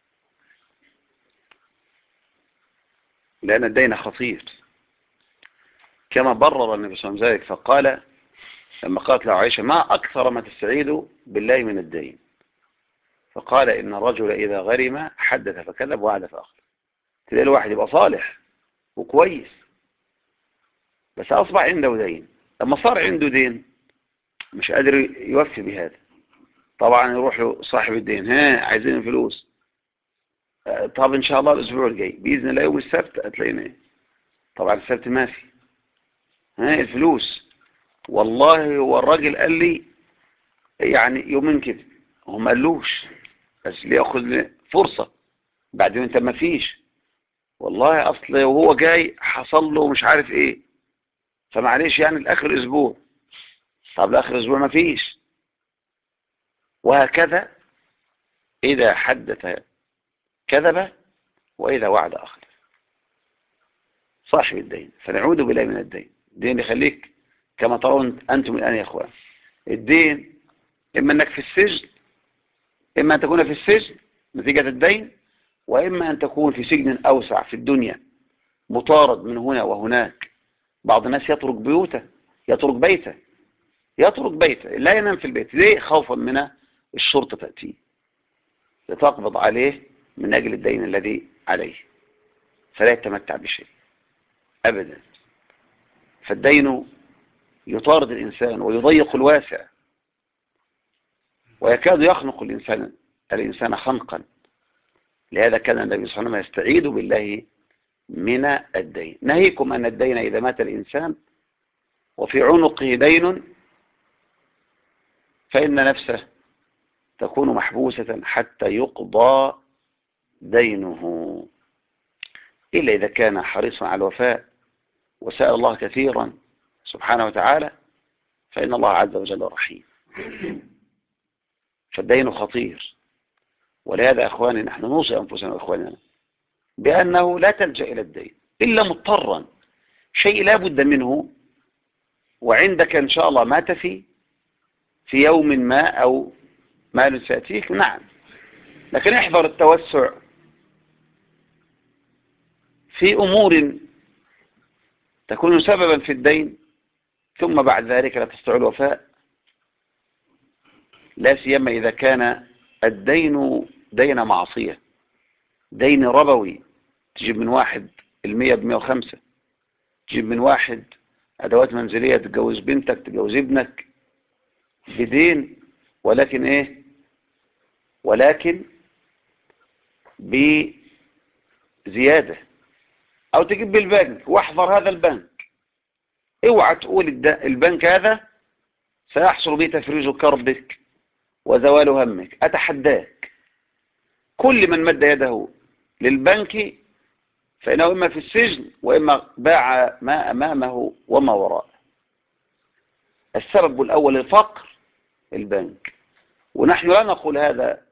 لأن الدين خطير كما برر النبي صلى الله عليه وسلم ذلك، فقال لما قالت له عائشة ما أكثر ما تستعيذ بالله من الدين، فقال إن الرجل إذا غرم حدث فكذب وعد فأخلف. تلاقي الواحد يبقى صالح وكويس بس أصبح عنده دين، لما صار عنده دين مش قادر يوفي بهذا، طبعا يروح له صاحب الدين عايزين فلوس، طب إن شاء الله الأسبوع الجاي بإذن الله يوم السبت هتلاقينا إيه؟ طبعا السبت ما في الفلوس. والله هو الراجل قال لي يعني يومين كده، هم قالوش بس ليأخذ فرصة، بعدين انت ما فيش والله أصل وهو جاي حصل له مش عارف إيه، فمعليش يعني الآخر أسبوع، طب لآخر أسبوع ما فيش، وهكذا إذا حدث كذب وإذا وعد أخلف. صاحب الدين، فنعوذ بالله من الدين. الدين يخليك كما ترون أنتم الآن يا أخوان، الدين إما أنك في السجن، إما أن تكون في السجن نتيجة الدين، وإما أن تكون في سجن أوسع في الدنيا مطارد من هنا وهناك. بعض الناس يترك بيوته، يترك بيته لا ينام في البيت، ليه؟ خوفا من الشرطة تأتيه لتقبض عليه من أجل الدين الذي عليه، فلا يتمتع بشيء أبدا. فالدين يطارد الإنسان ويضيق الواسع، ويكاد يخنق الإنسان خنقا. لهذا كان النبي صلى الله عليه وسلم يستعيذ بالله من الدين. نهيكم أن الدين إذا مات الإنسان وفي عنقه دين فإن نفسه تكون محبوسة حتى يقضى دينه، إلا إذا كان حريصا على الوفاء وسأل الله كثيرا سبحانه وتعالى، فإن الله عز وجل رحيم. فالدين خطير، ولهذا أخواني نحن نوصي أنفسنا وإخواننا بأنه لا تلجأ إلى الدين إلا مضطرا، شيء لا بد منه، وعندك إن شاء الله ما تفي في يوم ما أو مال سيأتيك، نعم، لكن احذر التوسع في أمور تكون سببا في الدين ثم بعد ذلك لا تستطيع الوفاء، لا سيما إذا كان الدين دين معصية، دين ربوي، تجيب من واحد 100 ب105، تجيب من واحد أدوات منزلية، تتجوز بنتك، تتجوز ابنك بدين، ولكن إيه؟ ولكن بزيادة، أو تجيب بالبنك، واحذر هذا البنك، اوعى تقول البنك هذا سيحصل به تفريج كربك وزوال همك. أتحداك كل من مد يده للبنك فإنه إما في السجن وإما باع ما أمامه وما وراءه. السبب الأول الفقر، البنك. ونحن لا نقول هذا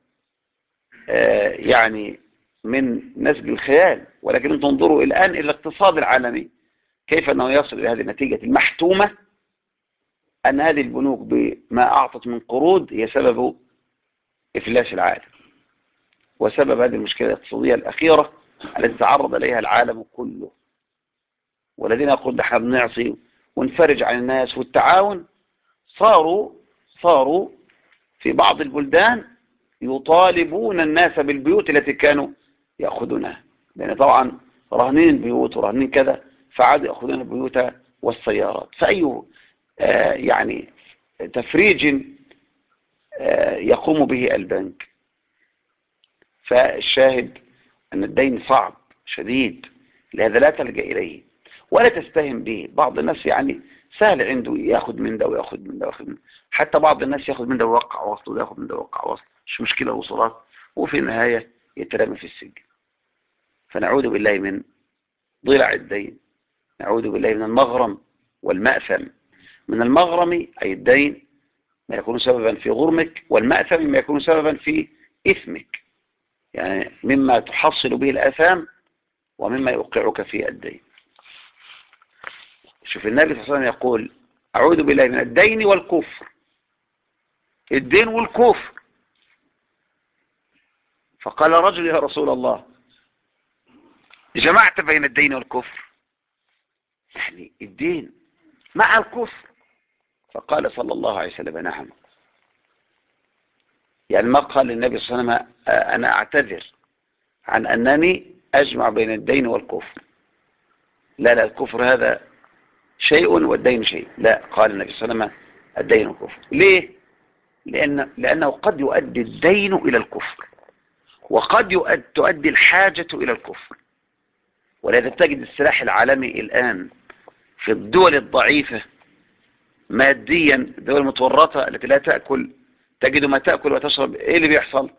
يعني من نسج الخيال، ولكن تنظروا الآن إلى الاقتصاد العالمي كيف أنه يصل إلى هذه النتيجة المحتومة، أن هذه البنوك بما أعطت من قروض هي سبب إفلاس العالم وسبب هذه المشكلة الاقتصادية الأخيرة التي تعرض إليها العالم كله. والذين يقولون نحن بنعصي ونفرج عن الناس والتعاون صاروا في بعض البلدان يطالبون الناس بالبيوت التي كانوا يأخذونها، لأن طبعا رهنين البيوت ورهنين كذا، فعادوا يأخذون البيوت والسيارات. فأي يعني تفريج يقوم به البنك. فالشاهد أن الدين صعب شديد، لهذا لا تلجأ إليه ولا تستهم به. بعض الناس يعني سهل عنده ياخذ من ده وياخذ من ده وياخذ من ده، حتى بعض الناس ياخذ من ده ويوقع وصل وياخذ من ده ويوقع وصل، مش مشكلة وصولات، وفي النهاية يترمي في السجن. فنعوذ بالله من ضلع الدين، نعوذ بالله من المغرم والمأثم. من المغرم أي الدين ما يكون سببا في غرمك، والمأثم ما يكون سببا في إثمك، يعني مما تحصل به الآثام ومما يوقعك في الدين. شوف النبي صلى الله عليه وسلم يقول أعوذ بالله من الدين والكفر، الدين والكفر. فقال رجل يا رسول الله جمعت بين الدين والكفر، يعني الدين مع الكفر؟ فقال صلى الله عليه وسلم نعم. يعني ما قال للنبي صلى الله عليه وسلم أنا أعتذر عن أنني أجمع بين الدين والكفر، لا الكفر هذا شيء والدين شيء، لا، قال النبي صلى الله عليه وسلم الدين والكفر. ليه؟ لأنه قد يؤدي الدين إلى الكفر، وقد تؤدي الحاجة إلى الكفر. ولذا تجد السلاح العالمي الآن في الدول الضعيفة ماديا، الدول المتورطة التي لا تأكل تجد ما تأكل وتشرب، ايه اللي بيحصل؟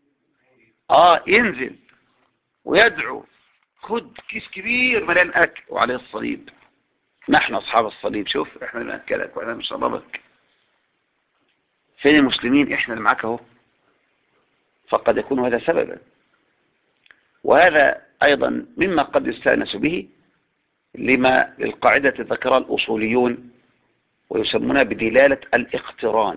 ينزل ويدعو خد كيس كبير مليان أكل وعليه الصليب، نحن أصحاب الصليب، شوف احنا اللي نأكلك واحنا نشربك. فين المسلمين؟ احنا اللي معاك اهو. فقد يكون هذا سببا. وهذا أيضا مما قد يستأنس به للقاعدة ذكرها الأصوليون ويسمونها بدلالة الاقتران.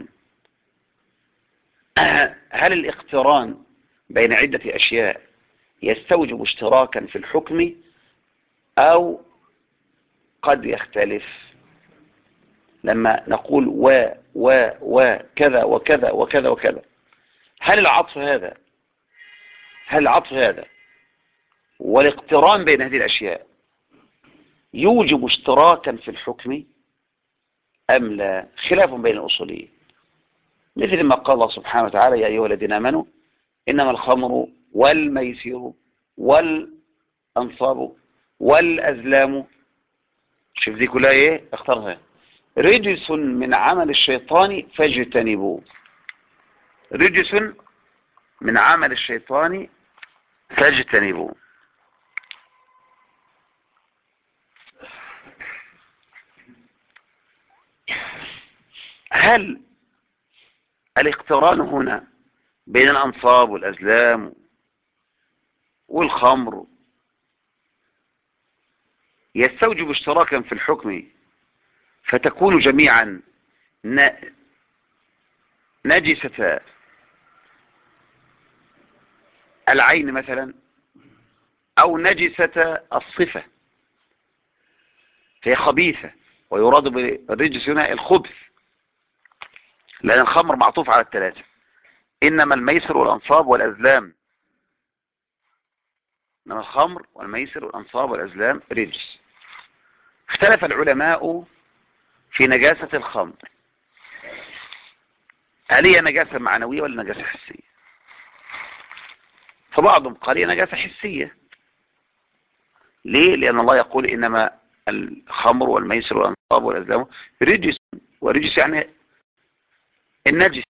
هل الاقتران بين عدة أشياء يستوجب اشتراكا في الحكم أو قد يختلف؟ لما نقول وكذا وكذا وكذا وكذا، هل العطف هذا والاقتران بين هذه الأشياء يوجب اشتراكا في الحكم أم لا؟ خلاف بين الأصوليين. مثل ما قال الله سبحانه وتعالى يا أيها الذين آمنوا إنما الخمر والميسر والأنصاب والأزلام، شوف دي كلها ايه اختارها، رجس من عمل الشيطان فاجتنبوه، رجس من عمل الشيطان فاجتنبوه. هل الاقتران هنا بين الأنصاب والأزلام والخمر يستوجب اشتراكا في الحكم فتكون جميعا نجسة العين مثلا، أو نجسة الصفة فهي خبيثة، ويراد بالرجس هنا الخبث، لأن الخمر معطوف على الثلاثة، إنما الميسر والأنصاب والأزلام، إنما الخمر والميسر والأنصاب والأزلام رجس. اختلف العلماء في نجاسة الخمر، هل هي نجاسة معنوية ولا نجاسة حسية؟ فبعضهم قال هي نجاسة حسية. ليه؟ لأن الله يقول إنما الخمر والميسر والأنصاب والأزلام رجس، ورجس يعني النجس،